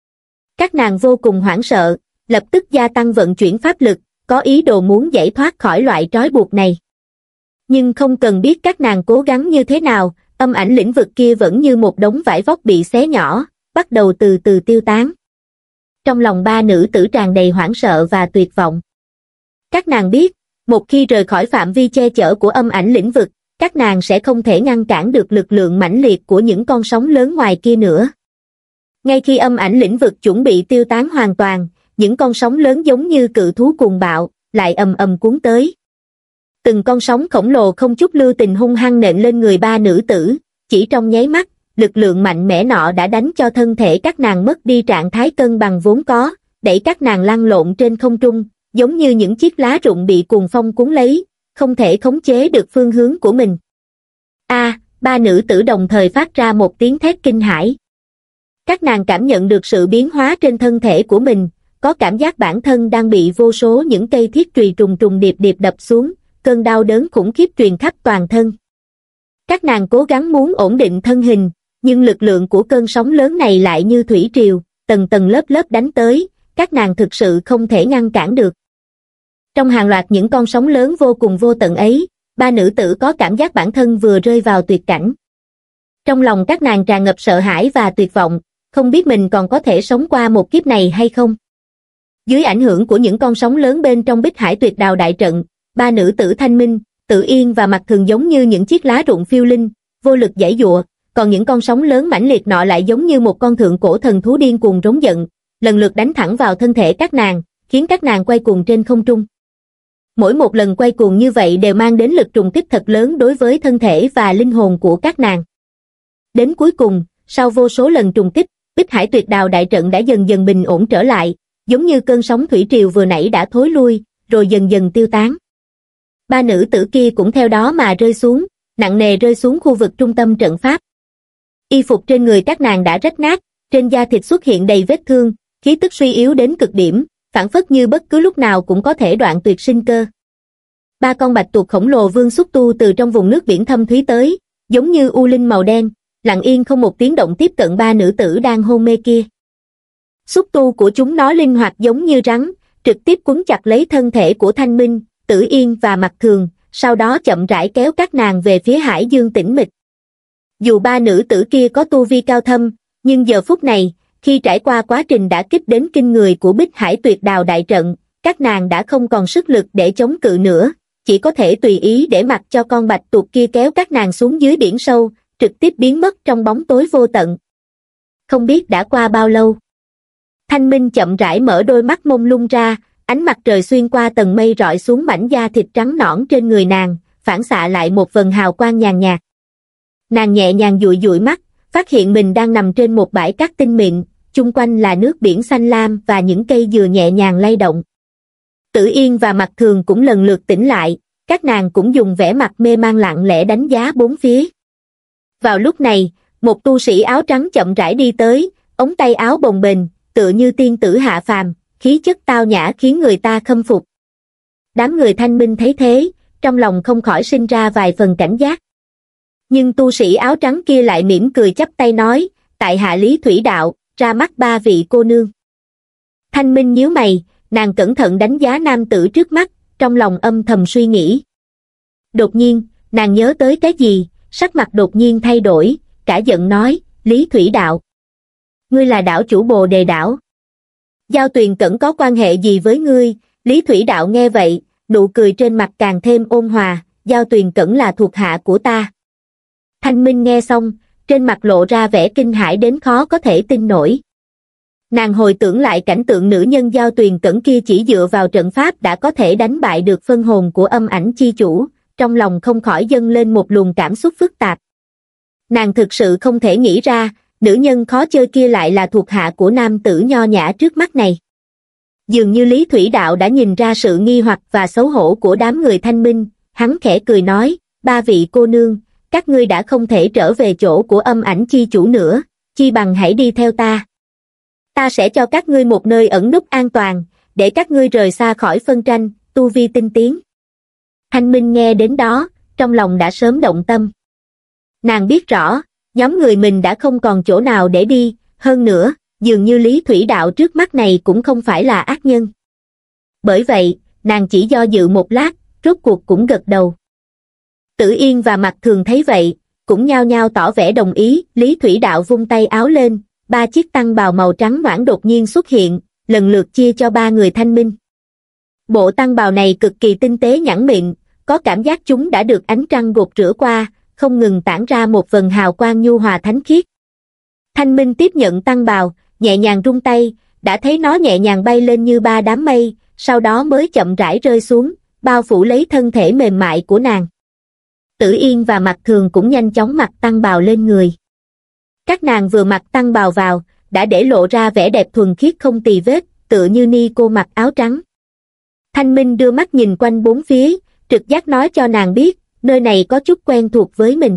Các nàng vô cùng hoảng sợ, lập tức gia tăng vận chuyển pháp lực, có ý đồ muốn giải thoát khỏi loại trói buộc này. Nhưng không cần biết các nàng cố gắng như thế nào, âm ảnh lĩnh vực kia vẫn như một đống vải vóc bị xé nhỏ, bắt đầu từ từ tiêu tán. Trong lòng ba nữ tử tràn đầy hoảng sợ và tuyệt vọng. Các nàng biết, một khi rời khỏi phạm vi che chở của âm ảnh lĩnh vực, các nàng sẽ không thể ngăn cản được lực lượng mãnh liệt của những con sóng lớn ngoài kia nữa. Ngay khi âm ảnh lĩnh vực chuẩn bị tiêu tán hoàn toàn, những con sóng lớn giống như cự thú cuồng bạo, lại ầm ầm cuốn tới. Từng con sóng khổng lồ không chút lưu tình hung hăng nện lên người ba nữ tử, chỉ trong nháy mắt, lực lượng mạnh mẽ nọ đã đánh cho thân thể các nàng mất đi trạng thái cân bằng vốn có, đẩy các nàng lăn lộn trên không trung, giống như những chiếc lá rụng bị cuồng phong cuốn lấy, không thể khống chế được phương hướng của mình. A, ba nữ tử đồng thời phát ra một tiếng thét kinh hãi. Các nàng cảm nhận được sự biến hóa trên thân thể của mình, có cảm giác bản thân đang bị vô số những cây thiết chùy trùng trùng điệp điệp đập xuống, cơn đau đớn khủng khiếp truyền khắp toàn thân. Các nàng cố gắng muốn ổn định thân hình, nhưng lực lượng của cơn sóng lớn này lại như thủy triều, tầng tầng lớp lớp đánh tới, các nàng thực sự không thể ngăn cản được. Trong hàng loạt những con sóng lớn vô cùng vô tận ấy, ba nữ tử có cảm giác bản thân vừa rơi vào tuyệt cảnh. Trong lòng các nàng tràn ngập sợ hãi và tuyệt vọng, không biết mình còn có thể sống qua một kiếp này hay không. Dưới ảnh hưởng của những con sóng lớn bên trong Bích Hải Tuyệt Đào đại trận, ba nữ tử Thanh Minh, Tử Yên và Mặc Thường giống như những chiếc lá rụng phiêu linh, vô lực giãy giụa, còn những con sóng lớn mãnh liệt nọ lại giống như một con thượng cổ thần thú điên cuồng rống giận, lần lượt đánh thẳng vào thân thể các nàng, khiến các nàng quay cuồng trên không trung. Mỗi một lần quay cuồng như vậy đều mang đến lực trùng kích thật lớn đối với thân thể và linh hồn của các nàng. Đến cuối cùng, sau vô số lần trùng kích, Bích Hải Tuyệt Đào đại trận đã dần dần bình ổn trở lại, giống như cơn sóng thủy triều vừa nãy đã thối lui, rồi dần dần tiêu tán. Ba nữ tử kia cũng theo đó mà rơi xuống, nặng nề rơi xuống khu vực trung tâm trận pháp. Y phục trên người các nàng đã rách nát, trên da thịt xuất hiện đầy vết thương, khí tức suy yếu đến cực điểm, phảng phất như bất cứ lúc nào cũng có thể đoạn tuyệt sinh cơ. Ba con bạch tuộc khổng lồ vương xúc tu từ trong vùng nước biển thâm thúy tới, giống như u linh màu đen, lặng yên không một tiếng động tiếp cận ba nữ tử đang hôn mê kia. Xúc tu của chúng nó linh hoạt giống như rắn, trực tiếp quấn chặt lấy thân thể của Thanh Minh, Tử Yên và Mặc Thường, sau đó chậm rãi kéo các nàng về phía hải dương tĩnh mịch. Dù ba nữ tử kia có tu vi cao thâm, nhưng giờ phút này, khi trải qua quá trình đã kích đến kinh người của Bích Hải Tuyệt Đào đại trận, các nàng đã không còn sức lực để chống cự nữa, chỉ có thể tùy ý để mặc cho con bạch tuộc kia kéo các nàng xuống dưới biển sâu, trực tiếp biến mất trong bóng tối vô tận. Không biết đã qua bao lâu. Thanh Minh chậm rãi mở đôi mắt mông lung ra, ánh mặt trời xuyên qua tầng mây rọi xuống mảnh da thịt trắng nõn trên người nàng, phản xạ lại một vầng hào quang nhàn nhạt. Nàng nhẹ nhàng dụi dụi mắt, phát hiện mình đang nằm trên một bãi cát tinh mịn, chung quanh là nước biển xanh lam và những cây dừa nhẹ nhàng lay động. Tử Yên và Mặc Thường cũng lần lượt tỉnh lại, các nàng cũng dùng vẻ mặt mê man lặng lẽ đánh giá bốn phía. Vào lúc này, một tu sĩ áo trắng chậm rãi đi tới, ống tay áo bồng bềnh, tựa như tiên tử hạ phàm, khí chất tao nhã khiến người ta khâm phục. Đám người Thanh Minh thấy thế, trong lòng không khỏi sinh ra vài phần cảnh giác. Nhưng tu sĩ áo trắng kia lại mỉm cười chắp tay nói, tại hạ Lý Thủy Đạo, ra mắt ba vị cô nương. Thanh Minh nhíu mày, nàng cẩn thận đánh giá nam tử trước mắt, trong lòng âm thầm suy nghĩ. Đột nhiên, nàng nhớ tới cái gì, sắc mặt đột nhiên thay đổi, cả giận nói, Lý Thủy Đạo. Ngươi là đảo chủ Bồ Đề Đảo. Giao Tuyền Cẩn có quan hệ gì với ngươi? Lý Thủy Đạo nghe vậy, nụ cười trên mặt càng thêm ôn hòa, Giao Tuyền Cẩn là thuộc hạ của ta. Thanh Minh nghe xong, trên mặt lộ ra vẻ kinh hãi đến khó có thể tin nổi. Nàng hồi tưởng lại cảnh tượng nữ nhân Giao Tuyền Cẩn kia chỉ dựa vào trận pháp đã có thể đánh bại được phân hồn của âm ảnh chi chủ, trong lòng không khỏi dâng lên một luồng cảm xúc phức tạp. Nàng thực sự không thể nghĩ ra, nữ nhân khó chơi kia lại là thuộc hạ của nam tử nho nhã trước mắt này. Dường như Lý Thủy Đạo đã nhìn ra sự nghi hoặc và xấu hổ của đám người Thanh Minh, hắn khẽ cười nói, ba vị cô nương, các ngươi đã không thể trở về chỗ của âm ảnh chi chủ nữa, chi bằng hãy đi theo ta. Ta sẽ cho các ngươi một nơi ẩn núp an toàn, để các ngươi rời xa khỏi phân tranh, tu vi tinh tiến. Thanh Minh nghe đến đó, trong lòng đã sớm động tâm. Nàng biết rõ, nhóm người mình đã không còn chỗ nào để đi, hơn nữa, dường như Lý Thủy Đạo trước mắt này cũng không phải là ác nhân. Bởi vậy, nàng chỉ do dự một lát, rốt cuộc cũng gật đầu. Tử Yên và Mặc Thường thấy vậy, cũng nhao nhao tỏ vẻ đồng ý, Lý Thủy Đạo vung tay áo lên, ba chiếc tăng bào màu trắng noãn đột nhiên xuất hiện, lần lượt chia cho ba người Thanh Minh. Bộ tăng bào này cực kỳ tinh tế nhẵn mịn, có cảm giác chúng đã được ánh trăng gột rửa qua, không ngừng tản ra một vầng hào quang nhu hòa thánh khiết. Thanh Minh tiếp nhận tăng bào, nhẹ nhàng rung tay, đã thấy nó nhẹ nhàng bay lên như ba đám mây, sau đó mới chậm rãi rơi xuống, bao phủ lấy thân thể mềm mại của nàng. Tử Yên và Mặc Thường cũng nhanh chóng mặc tăng bào lên người. Các nàng vừa mặc tăng bào vào, đã để lộ ra vẻ đẹp thuần khiết không tì vết, tựa như ni cô mặc áo trắng. Thanh Minh đưa mắt nhìn quanh bốn phía, trực giác nói cho nàng biết, nơi này có chút quen thuộc với mình.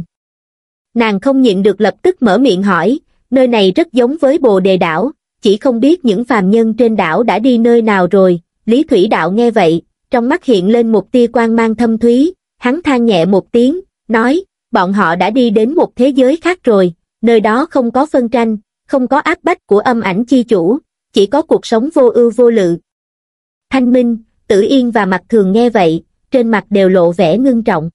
Nàng không nhịn được lập tức mở miệng hỏi, nơi này rất giống với Bồ Đề Đảo, chỉ không biết những phàm nhân trên đảo đã đi nơi nào rồi. Lý Thủy Đạo nghe vậy, trong mắt hiện lên một tia quang mang thâm thúy, hắn than nhẹ một tiếng, nói, bọn họ đã đi đến một thế giới khác rồi, nơi đó không có phân tranh, không có áp bách của âm ảnh chi chủ, chỉ có cuộc sống vô ưu vô lự. Thanh Minh, Tử Yên và Mặc Thường nghe vậy, trên mặt đều lộ vẻ ngưng trọng.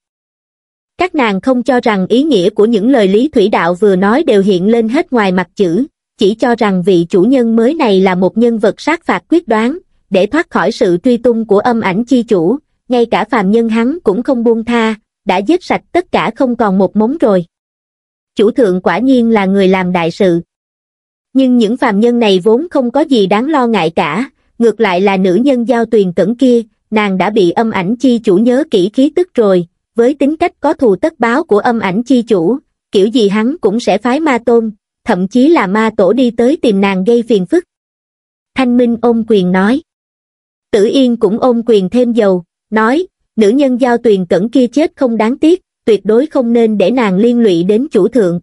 Các nàng không cho rằng ý nghĩa của những lời Lý Thủy Đạo vừa nói đều hiện lên hết ngoài mặt chữ, chỉ cho rằng vị chủ nhân mới này là một nhân vật sát phạt quyết đoán, để thoát khỏi sự truy tung của âm ảnh chi chủ, ngay cả phàm nhân hắn cũng không buông tha, đã giết sạch tất cả không còn một mống rồi. Chủ thượng quả nhiên là người làm đại sự. Nhưng những phàm nhân này vốn không có gì đáng lo ngại cả, ngược lại là nữ nhân Giao Tuyền Cẩn kia, nàng đã bị âm ảnh chi chủ nhớ kỹ khí tức rồi, với tính cách có thù tất báo của âm ảnh chi chủ, kiểu gì hắn cũng sẽ phái ma tôn, thậm chí là ma tổ đi tới tìm nàng gây phiền phức. Thanh Minh ôm quyền nói. Tử Yên cũng ôm quyền thêm dầu, nói, nữ nhân Giao Tuyền Cẩn kia chết không đáng tiếc, tuyệt đối không nên để nàng liên lụy đến chủ thượng.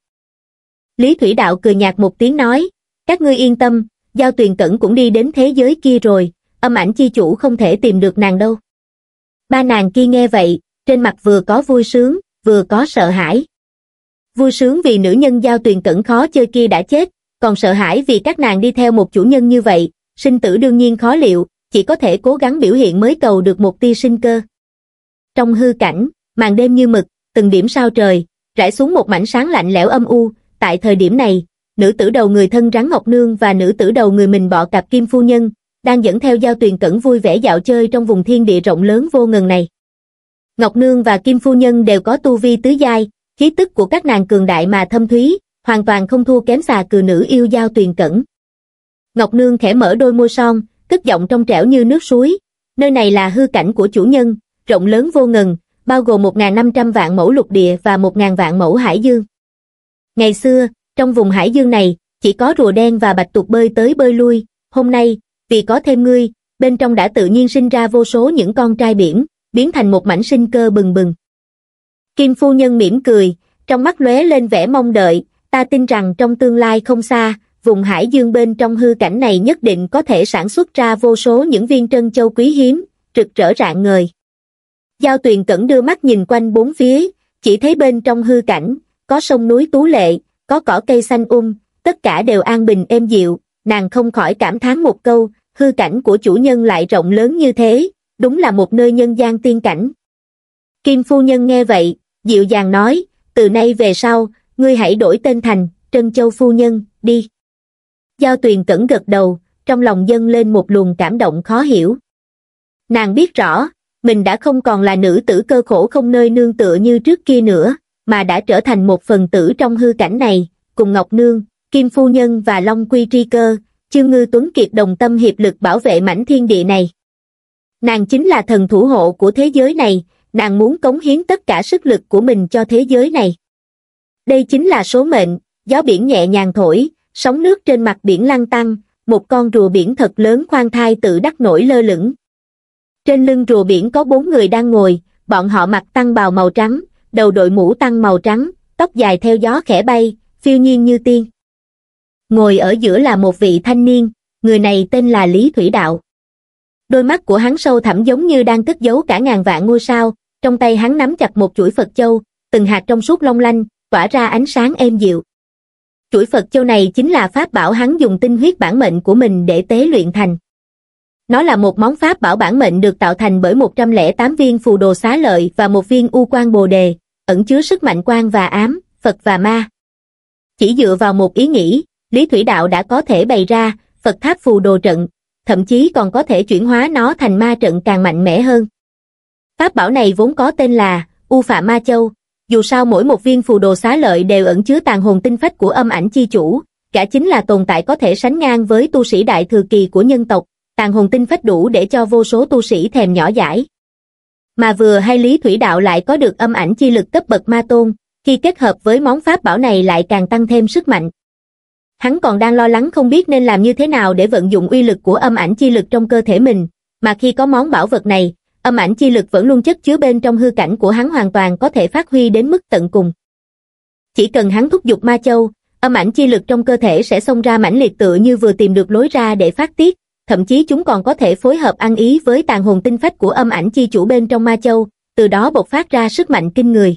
Lý Thủy Đạo cười nhạt một tiếng nói, các ngươi yên tâm, Giao Tuyền Cẩn cũng đi đến thế giới kia rồi, âm ảnh chi chủ không thể tìm được nàng đâu. Ba nàng kia nghe vậy, trên mặt vừa có vui sướng, vừa có sợ hãi. Vui sướng vì nữ nhân Giao Tuyền Cẩn khó chơi kia đã chết, còn sợ hãi vì các nàng đi theo một chủ nhân như vậy, sinh tử đương nhiên khó liệu, chỉ có thể cố gắng biểu hiện mới cầu được một tia sinh cơ. Trong hư cảnh, màn đêm như mực, từng điểm sao trời, rải xuống một mảnh sáng lạnh lẽo âm u, tại thời điểm này, nữ tử đầu người thân rắn Ngọc Nương và nữ tử đầu người mình bọ cạp Kim Phu Nhân, đang dẫn theo Giao Tuyền Cẩn vui vẻ dạo chơi trong vùng thiên địa rộng lớn vô ngần này. Ngọc Nương và Kim Phu Nhân đều có tu vi tứ giai, khí tức của các nàng cường đại mà thâm thúy, hoàn toàn không thua kém xà cừ nữ yêu Giao Tuyền Cẩn. Ngọc Nương khẽ mở đôi môi son, cất giọng trong trẻo như nước suối, nơi này là hư cảnh của chủ nhân, rộng lớn vô ngần, bao gồm một nghìn năm trăm vạn mẫu lục địa và một nghìn vạn mẫu hải dương. Ngày xưa, trong vùng hải dương này, chỉ có rùa đen và bạch tuộc bơi tới bơi lui, hôm nay, vì có thêm ngươi, bên trong đã tự nhiên sinh ra vô số những con trai biển, biến thành một mảnh sinh cơ bừng bừng. Kim Phu Nhân mỉm cười, trong mắt lóe lên vẻ mong đợi, ta tin rằng trong tương lai không xa, vùng hải dương bên trong hư cảnh này nhất định có thể sản xuất ra vô số những viên trân châu quý hiếm, rực rỡ rạng ngời. Giao Tuyền Cẩn đưa mắt nhìn quanh bốn phía, chỉ thấy bên trong hư cảnh, có sông núi tú lệ, có cỏ cây xanh um, tất cả đều an bình êm dịu, nàng không khỏi cảm thán một câu, hư cảnh của chủ nhân lại rộng lớn như thế, đúng là một nơi nhân gian tiên cảnh. Kim Phu Nhân nghe vậy, dịu dàng nói, từ nay về sau, ngươi hãy đổi tên thành Trân Châu Phu Nhân, đi. Giao Tuyền Cẩn gật đầu, trong lòng dâng lên một luồng cảm động khó hiểu. Nàng biết rõ, mình đã không còn là nữ tử cơ khổ không nơi nương tựa như trước kia nữa, mà đã trở thành một phần tử trong hư cảnh này, cùng Ngọc Nương, Kim Phu Nhân và Long Quy Tri Cơ, Chương Ngư Tuấn Kiệt đồng tâm hiệp lực bảo vệ mảnh thiên địa này. Nàng chính là thần thủ hộ của thế giới này, nàng muốn cống hiến tất cả sức lực của mình cho thế giới này. Đây chính là số mệnh, gió biển nhẹ nhàng thổi, sóng nước trên mặt biển lăn tăn, một con rùa biển thật lớn khoan thai tự đắc nổi lơ lửng. Trên lưng rùa biển có bốn người đang ngồi, bọn họ mặc tăng bào màu trắng, đầu đội mũ tăng màu trắng, tóc dài theo gió khẽ bay, phiêu nhiên như tiên. Ngồi ở giữa là một vị thanh niên, người này tên là Lý Thủy Đạo. Đôi mắt của hắn sâu thẳm giống như đang cất giấu cả ngàn vạn ngôi sao, trong tay hắn nắm chặt một chuỗi Phật châu, từng hạt trong suốt long lanh, tỏa ra ánh sáng êm dịu. Chuỗi Phật châu này chính là pháp bảo hắn dùng tinh huyết bản mệnh của mình để tế luyện thành. Nó là một món pháp bảo bản mệnh được tạo thành bởi một trăm lẻ tám viên phù đồ xá lợi và một viên u quan bồ đề, ẩn chứa sức mạnh quan và ám, Phật và ma. Chỉ dựa vào một ý nghĩ, Lý Thủy Đạo đã có thể bày ra Phật tháp phù đồ trận, thậm chí còn có thể chuyển hóa nó thành ma trận càng mạnh mẽ hơn. Pháp bảo này vốn có tên là U Phạm Ma Châu, dù sao mỗi một viên phù đồ xá lợi đều ẩn chứa tàn hồn tinh phách của âm ảnh chi chủ, gã chính là tồn tại có thể sánh ngang với tu sĩ đại thừa kỳ của nhân tộc, tàn hồn tinh phách đủ để cho vô số tu sĩ thèm nhỏ dãi. Mà vừa hay Lý Thủy Đạo lại có được âm ảnh chi lực cấp bậc ma tôn, khi kết hợp với món pháp bảo này lại càng tăng thêm sức mạnh. Hắn còn đang lo lắng không biết nên làm như thế nào để vận dụng uy lực của âm ảnh chi lực trong cơ thể mình, mà khi có món bảo vật này, âm ảnh chi lực vẫn luôn chất chứa bên trong hư cảnh của hắn hoàn toàn có thể phát huy đến mức tận cùng. Chỉ cần hắn thúc giục ma châu, âm ảnh chi lực trong cơ thể sẽ xông ra mãnh liệt tựa như vừa tìm được lối ra để phát tiết, thậm chí chúng còn có thể phối hợp ăn ý với tàn hồn tinh phách của âm ảnh chi chủ bên trong ma châu, từ đó bộc phát ra sức mạnh kinh người.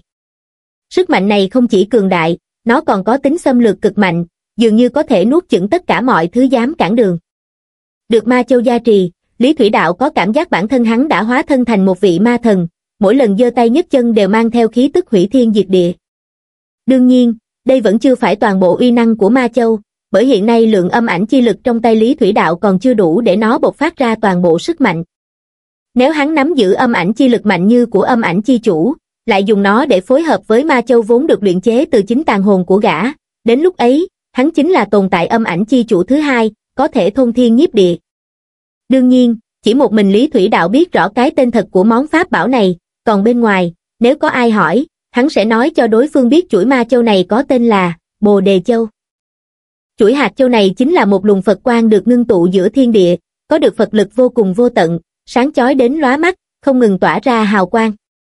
Sức mạnh này không chỉ cường đại, nó còn có tính xâm lược cực mạnh, dường như có thể nuốt chửng tất cả mọi thứ dám cản đường. Được ma châu gia trì, Lý Thủy Đạo có cảm giác bản thân hắn đã hóa thân thành một vị ma thần, mỗi lần giơ tay nhấc chân đều mang theo khí tức hủy thiên diệt địa. Đương nhiên, đây vẫn chưa phải toàn bộ uy năng của ma châu, bởi hiện nay lượng âm ảnh chi lực trong tay Lý Thủy Đạo còn chưa đủ để nó bộc phát ra toàn bộ sức mạnh. Nếu hắn nắm giữ âm ảnh chi lực mạnh như của âm ảnh chi chủ, lại dùng nó để phối hợp với ma châu vốn được luyện chế từ chính tàn hồn của gã, đến lúc ấy, hắn chính là tồn tại âm ảnh chi chủ thứ hai, có thể thôn thiên nhiếp địa. Đương nhiên, Chỉ một mình Lý Thủy Đạo biết rõ cái tên thật của món pháp bảo này, còn bên ngoài, nếu có ai hỏi, hắn sẽ nói cho đối phương biết chuỗi ma châu này có tên là Bồ Đề Châu. Chuỗi hạt châu này chính là một luồng Phật quang được ngưng tụ giữa thiên địa, có được Phật lực vô cùng vô tận, sáng chói đến lóa mắt, không ngừng tỏa ra hào quang.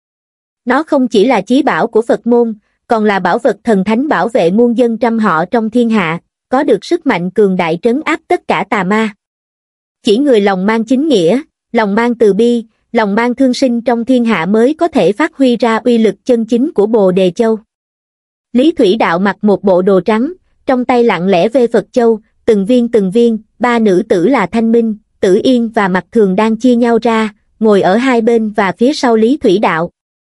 Nó không chỉ là chí bảo của Phật môn, còn là bảo vật thần thánh bảo vệ muôn dân trăm họ trong thiên hạ, có được sức mạnh cường đại trấn áp tất cả tà ma. Chỉ người lòng mang chính nghĩa, lòng mang từ bi, lòng mang thương sinh trong thiên hạ mới có thể phát huy ra uy lực chân chính của Bồ Đề Châu. Lý Thủy Đạo mặc một bộ đồ trắng, trong tay lặng lẽ vê Phật Châu, từng viên từng viên, ba nữ tử là Thanh Minh, Tử Yên và Mặc Thường đang chia nhau ra, ngồi ở hai bên và phía sau Lý Thủy Đạo.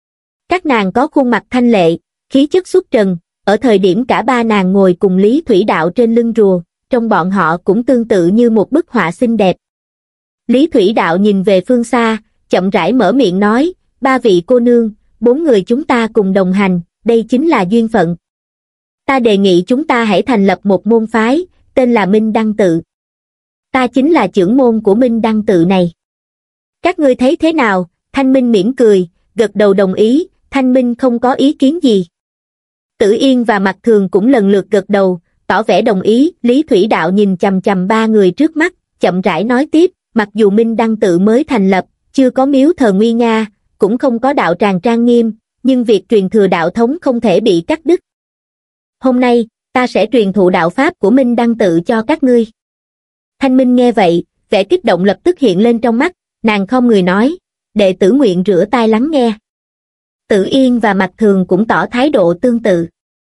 Các nàng có khuôn mặt thanh lệ, khí chất xuất trần, ở thời điểm cả ba nàng ngồi cùng Lý Thủy Đạo trên lưng rùa, trong bọn họ cũng tương tự như một bức họa xinh đẹp. Lý Thủy Đạo nhìn về phương xa, chậm rãi mở miệng nói, ba vị cô nương, bốn người chúng ta cùng đồng hành, đây chính là duyên phận. Ta đề nghị chúng ta hãy thành lập một môn phái, tên là Minh Đăng Tự. Ta chính là trưởng môn của Minh Đăng Tự này. Các ngươi thấy thế nào? Thanh Minh mỉm cười, gật đầu đồng ý, Thanh Minh không có ý kiến gì. Tử Yên và Mặc Thường cũng lần lượt gật đầu, tỏ vẻ đồng ý. Lý Thủy Đạo nhìn chằm chằm ba người trước mắt, chậm rãi nói tiếp, mặc dù Minh Đăng Tự mới thành lập, chưa có miếu thờ nguy nga, cũng không có đạo tràng trang nghiêm, nhưng việc truyền thừa đạo thống không thể bị cắt đứt. Hôm nay, ta sẽ truyền thụ đạo pháp của Minh Đăng Tự cho các ngươi. Thanh Minh nghe vậy, vẻ kích động lập tức hiện lên trong mắt, nàng khom người nói, đệ tử nguyện rửa tai lắng nghe. Tử Yên và Mặc Thường cũng tỏ thái độ tương tự.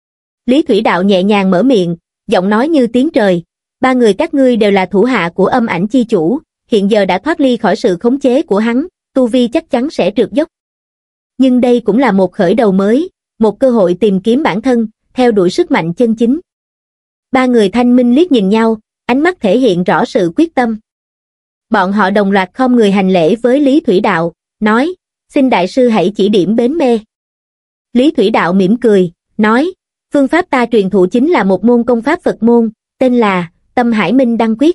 Lý Thủy Đạo nhẹ nhàng mở miệng, giọng nói như tiếng trời, ba người các ngươi đều là thủ hạ của Âm Ảnh Chi Chủ, hiện giờ đã thoát ly khỏi sự khống chế của hắn, tu vi chắc chắn sẽ trượt dốc. Nhưng đây cũng là một khởi đầu mới, một cơ hội tìm kiếm bản thân, theo đuổi sức mạnh chân chính. Ba người Thanh Minh liếc nhìn nhau, ánh mắt thể hiện rõ sự quyết tâm. Bọn họ đồng loạt khom người hành lễ với Lý Thủy Đạo, nói, xin đại sư hãy chỉ điểm bến mê. Lý Thủy Đạo mỉm cười, nói, phương pháp ta truyền thụ chính là một môn công pháp Phật môn, tên là Tâm Hải Minh Đăng Quyết.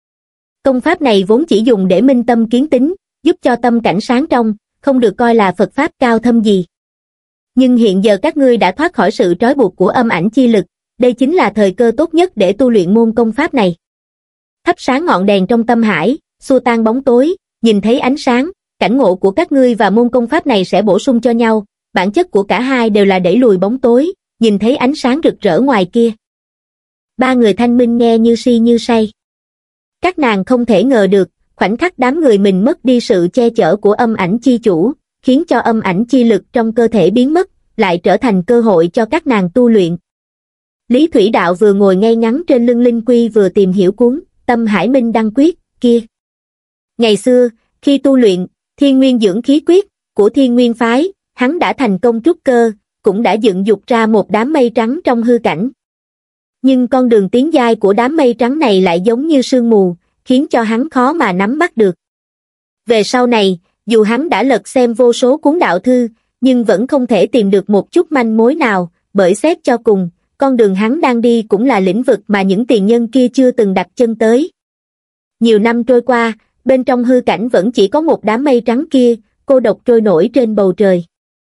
Công pháp này vốn chỉ dùng để minh tâm kiến tính, giúp cho tâm cảnh sáng trong, không được coi là Phật pháp cao thâm gì. Nhưng hiện giờ các ngươi đã thoát khỏi sự trói buộc của âm ảnh chi lực, đây chính là thời cơ tốt nhất để tu luyện môn công pháp này. Thắp sáng ngọn đèn trong tâm hải, xua tan bóng tối, nhìn thấy ánh sáng, cảnh ngộ của các ngươi và môn công pháp này sẽ bổ sung cho nhau, bản chất của cả hai đều là đẩy lùi bóng tối, nhìn thấy ánh sáng rực rỡ ngoài kia. Ba người Thanh Minh nghe như si như say. Các nàng không thể ngờ được, khoảnh khắc đám người mình mất đi sự che chở của âm ảnh chi chủ, khiến cho âm ảnh chi lực trong cơ thể biến mất, lại trở thành cơ hội cho các nàng tu luyện. Lý Thủy Đạo vừa ngồi ngay ngắn trên lưng Linh Quy vừa tìm hiểu cuốn Tâm Hải Minh Đăng Quyết kia. Ngày xưa, khi tu luyện Thiên Nguyên Dưỡng Khí Quyết của Thiên Nguyên Phái, hắn đã thành công trúc cơ, cũng đã dựng dục ra một đám mây trắng trong hư cảnh. Nhưng con đường tiến giai của đám mây trắng này lại giống như sương mù, khiến cho hắn khó mà nắm bắt được. Về sau này, dù hắn đã lật xem vô số cuốn đạo thư, nhưng vẫn không thể tìm được một chút manh mối nào, bởi xét cho cùng, con đường hắn đang đi cũng là lĩnh vực mà những tiền nhân kia chưa từng đặt chân tới. Nhiều năm trôi qua, bên trong hư cảnh vẫn chỉ có một đám mây trắng kia, cô độc trôi nổi trên bầu trời.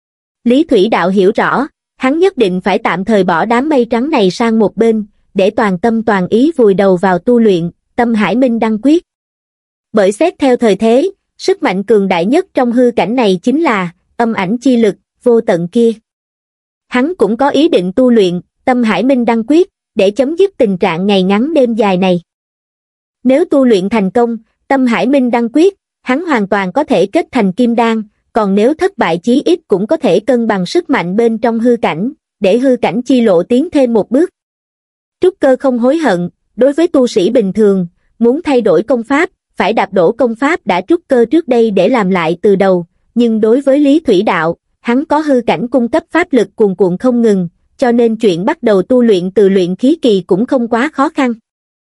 Lý Thủy Đạo hiểu rõ, hắn nhất định phải tạm thời bỏ đám mây trắng này sang một bên, để toàn tâm toàn ý vùi đầu vào tu luyện Tâm Hải Minh Đăng Quyết. Bởi xét theo thời thế, sức mạnh cường đại nhất trong hư cảnh này chính là âm ảnh chi lực vô tận kia. Hắn cũng có ý định tu luyện Tâm Hải Minh Đăng Quyết để chấm dứt tình trạng ngày ngắn đêm dài này. Nếu tu luyện thành công Tâm Hải Minh Đăng Quyết, hắn hoàn toàn có thể kết thành kim đan, còn nếu thất bại chí ít cũng có thể cân bằng sức mạnh bên trong hư cảnh, để hư cảnh chi lộ tiến thêm một bước. Trúc cơ không hối hận, đối với tu sĩ bình thường, muốn thay đổi công pháp, phải đạp đổ công pháp đã trúc cơ trước đây để làm lại từ đầu, nhưng đối với Lý Thủy Đạo, hắn có hư cảnh cung cấp pháp lực cuồn cuộn không ngừng, cho nên chuyện bắt đầu tu luyện từ luyện khí kỳ cũng không quá khó khăn.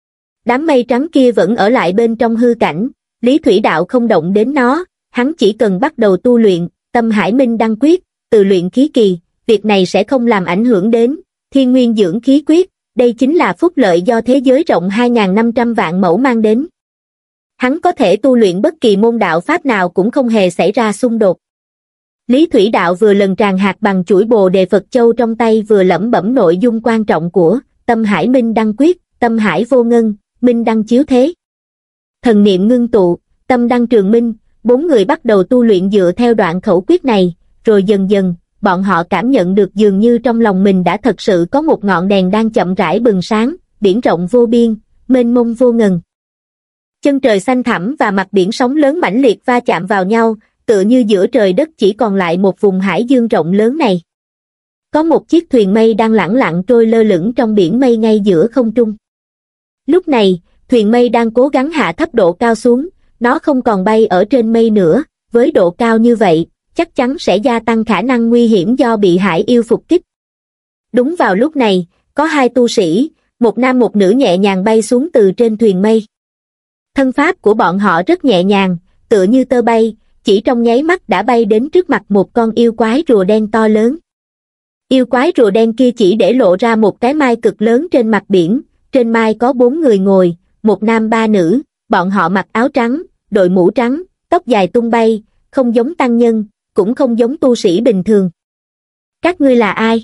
Đám mây trắng kia vẫn ở lại bên trong hư cảnh, Lý Thủy Đạo không động đến nó, hắn chỉ cần bắt đầu tu luyện Tâm Hải Minh Đăng Quyết, từ luyện khí kỳ, việc này sẽ không làm ảnh hưởng đến Thiên Nguyên Dưỡng Khí Quyết, đây chính là phúc lợi do thế giới rộng hai nghìn năm trăm vạn mẫu mang đến. hắn có thể tu luyện bất kỳ môn đạo pháp nào cũng không hề xảy ra xung đột. Lý Thủy Đạo vừa lần tràn hạt bằng chuỗi Bồ Đề Phật Châu trong tay vừa lẩm bẩm nội dung quan trọng của Tâm Hải Minh Đăng Quyết, Tâm Hải Vô Ngân, Minh Đăng Chiếu Thế. Thần niệm ngưng tụ, tâm đăng trường minh, bốn người bắt đầu tu luyện dựa theo đoạn khẩu quyết này, rồi dần dần, bọn họ cảm nhận được dường như trong lòng mình đã thật sự có một ngọn đèn đang chậm rãi bừng sáng, biển rộng vô biên, mênh mông vô ngần. Chân trời xanh thẳm và mặt biển sóng lớn mãnh liệt va chạm vào nhau, tựa như giữa trời đất chỉ còn lại một vùng hải dương rộng lớn này. Có một chiếc thuyền mây đang lẳng lặng trôi lơ lửng trong biển mây ngay giữa không trung. Lúc này, thuyền mây đang cố gắng hạ thấp độ cao xuống, nó không còn bay ở trên mây nữa, với độ cao như vậy, chắc chắn sẽ gia tăng khả năng nguy hiểm do bị hải yêu phục kích. Đúng vào lúc này, có hai tu sĩ, một nam một nữ nhẹ nhàng bay xuống từ trên thuyền mây. Thân pháp của bọn họ rất nhẹ nhàng, tựa như tơ bay, chỉ trong nháy mắt đã bay đến trước mặt một con yêu quái rùa đen to lớn. Yêu quái rùa đen kia chỉ để lộ ra một cái mai cực lớn trên mặt biển, trên mai có bốn người ngồi, một nam ba nữ, bọn họ mặc áo trắng, đội mũ trắng, tóc dài tung bay, không giống tăng nhân, cũng không giống tu sĩ bình thường. Các ngươi là ai?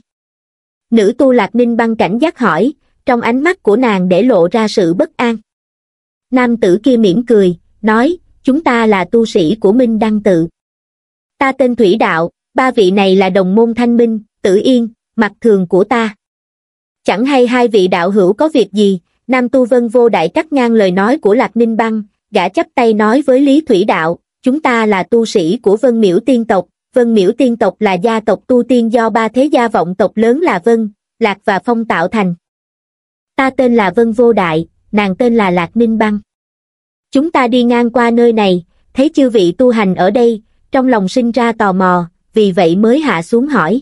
Nữ tu Lạc Ninh Băng cảnh giác hỏi, trong ánh mắt của nàng để lộ ra sự bất an. Nam tử kia mỉm cười, nói, chúng ta là tu sĩ của Minh Đăng tự. Ta tên Thủy Đạo, ba vị này là đồng môn Thanh Minh, Tử Yên, Mặc Thường của ta. Chẳng hay hai vị đạo hữu có việc gì? Nam tu Vân Vô Đại cắt ngang lời nói của Lạc Ninh Băng, gã chắp tay nói với Lý Thủy Đạo, chúng ta là tu sĩ của Vân Miễu Tiên tộc. Vân Miễu Tiên tộc là gia tộc tu tiên do ba thế gia vọng tộc lớn là Vân, Lạc và Phong tạo thành. Ta tên là Vân Vô Đại, nàng tên là Lạc Ninh Băng. Chúng ta đi ngang qua nơi này, thấy chư vị tu hành ở đây, trong lòng sinh ra tò mò, vì vậy mới hạ xuống hỏi.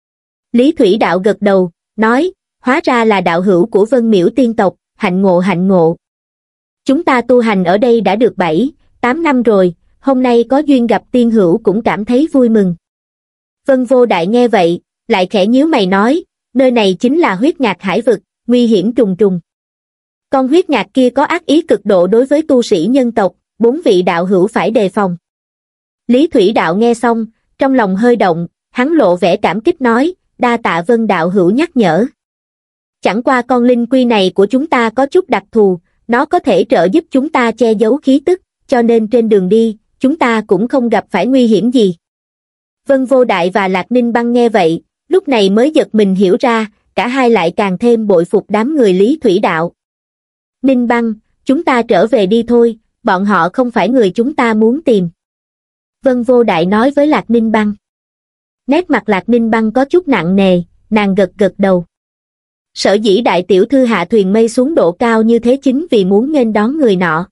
Lý Thủy Đạo gật đầu, nói, hóa ra là đạo hữu của Vân Miễu Tiên tộc, hạnh ngộ hạnh ngộ. Chúng ta tu hành ở đây đã được bảy, tám năm rồi, hôm nay có duyên gặp tiên hữu cũng cảm thấy vui mừng. Vân Vô Đại nghe vậy, lại khẽ nhíu mày nói, nơi này chính là huyết ngạc hải vực, nguy hiểm trùng trùng. Con huyết ngạc kia có ác ý cực độ đối với tu sĩ nhân tộc, bốn vị đạo hữu phải đề phòng. Lý Thủy Đạo nghe xong, trong lòng hơi động, hắn lộ vẻ cảm kích nói, đa tạ Vân đạo hữu nhắc nhở. Chẳng qua con linh quy này của chúng ta có chút đặc thù, nó có thể trợ giúp chúng ta che giấu khí tức, cho nên trên đường đi, chúng ta cũng không gặp phải nguy hiểm gì. Vân Vô Đại và Lạc Ninh Băng nghe vậy, lúc này mới giật mình hiểu ra, cả hai lại càng thêm bội phục đám người Lý Thủy Đạo. Ninh Băng, chúng ta trở về đi thôi, bọn họ không phải người chúng ta muốn tìm. Vân Vô Đại nói với Lạc Ninh Băng. Nét mặt Lạc Ninh Băng có chút nặng nề, nàng gật gật đầu. Sở dĩ đại tiểu thư hạ thuyền mây xuống độ cao như thế chính vì muốn nghênh đón người nọ.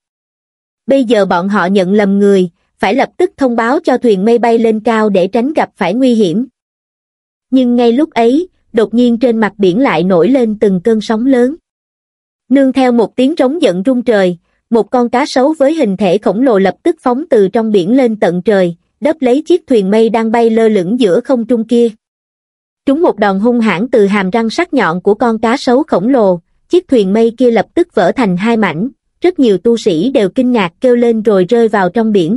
Bây giờ bọn họ nhận lầm người, phải lập tức thông báo cho thuyền mây bay lên cao để tránh gặp phải nguy hiểm. Nhưng ngay lúc ấy, đột nhiên trên mặt biển lại nổi lên từng cơn sóng lớn. Nương theo một tiếng trống giận rung trời, một con cá sấu với hình thể khổng lồ lập tức phóng từ trong biển lên tận trời, đớp lấy chiếc thuyền mây đang bay lơ lửng giữa không trung kia. Trúng một đòn hung hãn từ hàm răng sắc nhọn của con cá sấu khổng lồ, chiếc thuyền mây kia lập tức vỡ thành hai mảnh, rất nhiều tu sĩ đều kinh ngạc kêu lên rồi rơi vào trong biển.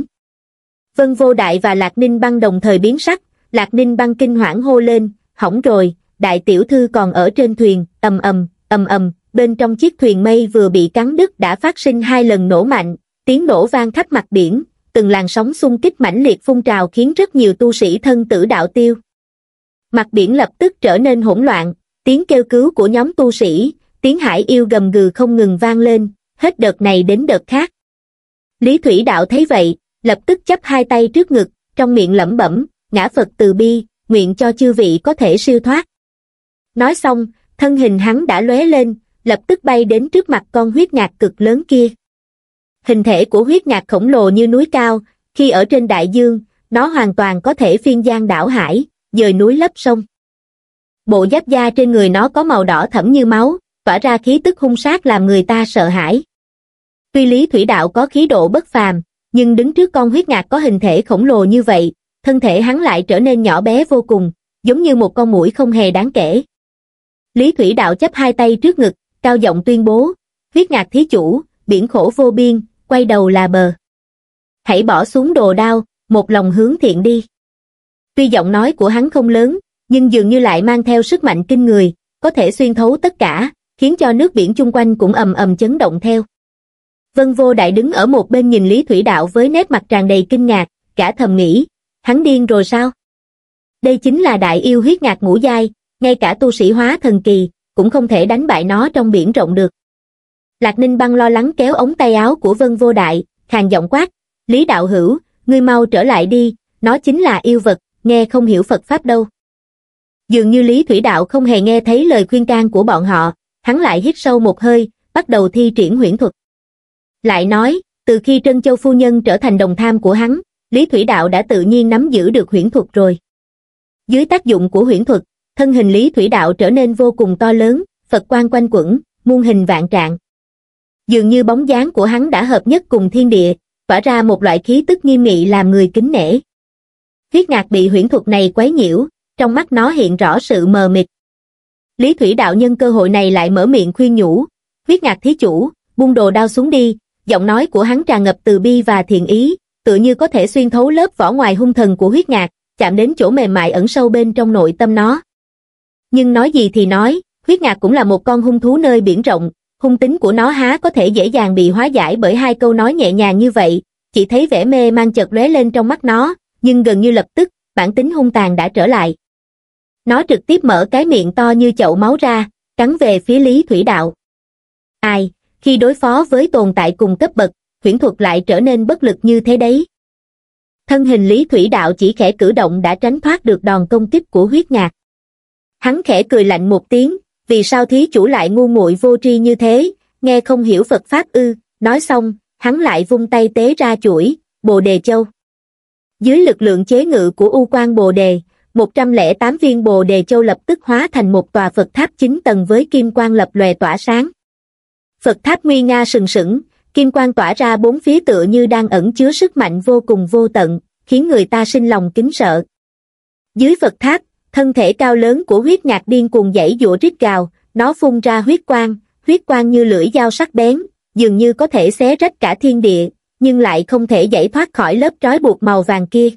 Vân Vô Đại và Lạc Ninh Băng đồng thời biến sắc, Lạc Ninh Băng kinh hoảng hô lên, hỏng rồi, đại tiểu thư còn ở trên thuyền, ầm ầm, ầm ầm, bên trong chiếc thuyền mây vừa bị cắn đứt đã phát sinh hai lần nổ mạnh, tiếng nổ vang khắp mặt biển, từng làn sóng xung kích mãnh liệt phun trào khiến rất nhiều tu sĩ thân tử đạo tiêu. Mặt biển lập tức trở nên hỗn loạn, tiếng kêu cứu của nhóm tu sĩ, tiếng hải yêu gầm gừ không ngừng vang lên, hết đợt này đến đợt khác. Lý Thủy Đạo thấy vậy, lập tức chắp hai tay trước ngực, trong miệng lẩm bẩm, ngã Phật từ bi, nguyện cho chư vị có thể siêu thoát. Nói xong, thân hình hắn đã lóe lên, lập tức bay đến trước mặt con huyết ngạc cực lớn kia. Hình thể của huyết ngạc khổng lồ như núi cao, khi ở trên đại dương, nó hoàn toàn có thể phiên giang đảo hải, dời núi lấp sông. Bộ giáp da trên người nó có màu đỏ thẫm như máu, tỏa ra khí tức hung sát làm người ta sợ hãi. Tuy Lý Thủy Đạo có khí độ bất phàm, nhưng đứng trước con huyết ngạc có hình thể khổng lồ như vậy, thân thể hắn lại trở nên nhỏ bé vô cùng, giống như một con muỗi không hề đáng kể. Lý Thủy Đạo chắp hai tay trước ngực, cao giọng tuyên bố, huyết ngạc thí chủ, biển khổ vô biên, quay đầu là bờ. Hãy bỏ xuống đồ đao, một lòng hướng thiện đi. Tuy giọng nói của hắn không lớn, nhưng dường như lại mang theo sức mạnh kinh người, có thể xuyên thấu tất cả, khiến cho nước biển chung quanh cũng ầm ầm chấn động theo. Vân Vô Đại đứng ở một bên nhìn Lý Thủy Đạo với nét mặt tràn đầy kinh ngạc, gã thầm nghĩ, hắn điên rồi sao? Đây chính là đại yêu huyết ngạc ngũ giai, ngay cả tu sĩ hóa thần kỳ, cũng không thể đánh bại nó trong biển rộng được. Lạc Ninh Băng lo lắng kéo ống tay áo của Vân Vô Đại, khàn giọng quát, Lý đạo hữu, ngươi mau trở lại đi, nó chính là yêu vật, nghe không hiểu Phật Pháp đâu. Dường như Lý Thủy Đạo không hề nghe thấy lời khuyên can của bọn họ, hắn lại hít sâu một hơi, bắt đầu thi triển huyễn thuật. Lại nói, từ khi Trân Châu phu nhân trở thành đồng tham của hắn, Lý Thủy Đạo đã tự nhiên nắm giữ được huyễn thuật rồi. Dưới tác dụng của huyễn thuật, thân hình Lý Thủy Đạo trở nên vô cùng to lớn, Phật quang quanh quẩn, muôn hình vạn trạng. Dường như bóng dáng của hắn đã hợp nhất cùng thiên địa, tỏa ra một loại khí tức nghiêm nghị làm người kính nể. Huyết ngạc bị huyễn thuật này quấy nhiễu, trong mắt nó hiện rõ sự mờ mịt. Lý Thủy Đạo nhân cơ hội này lại mở miệng khuyên nhủ, huyết ngạc thí chủ, buông đồ đao xuống đi, giọng nói của hắn tràn ngập từ bi và thiện ý, tự như có thể xuyên thấu lớp vỏ ngoài hung thần của huyết ngạc, chạm đến chỗ mềm mại ẩn sâu bên trong nội tâm nó. Nhưng nói gì thì nói, huyết ngạc cũng là một con hung thú nơi biển rộng, hung tính của nó há có thể dễ dàng bị hóa giải bởi hai câu nói nhẹ nhàng như vậy, chỉ thấy vẻ mê mang chợt lóe lên trong mắt nó, nhưng gần như lập tức, bản tính hung tàn đã trở lại. Nó trực tiếp mở cái miệng to như chậu máu ra, cắn về phía Lý Thủy Đạo. Ai, khi đối phó với tồn tại cùng cấp bậc, huyễn thuật lại trở nên bất lực như thế đấy. Thân hình Lý Thủy Đạo chỉ khẽ cử động đã tránh thoát được đòn công kích của huyết ngạc. Hắn khẽ cười lạnh một tiếng, vì sao thí chủ lại ngu muội vô tri như thế, nghe không hiểu Phật Pháp ư, nói xong, hắn lại vung tay tế ra chuỗi, Bồ Đề Châu. Dưới lực lượng chế ngự của U Quang Bồ Đề, một trăm lẻ tám viên Bồ Đề Châu lập tức hóa thành một tòa Phật tháp chín tầng với kim quang lập lòe tỏa sáng. Phật tháp nguy nga sừng sững, kim quang tỏa ra bốn phía tựa như đang ẩn chứa sức mạnh vô cùng vô tận, khiến người ta sinh lòng kính sợ. Dưới Phật tháp, thân thể cao lớn của huyết ngạc điên cuồng giãy giụa rít gào, nó phun ra huyết quang, huyết quang như lưỡi dao sắc bén, dường như có thể xé rách cả thiên địa, nhưng lại không thể giải thoát khỏi lớp trói buộc màu vàng kia.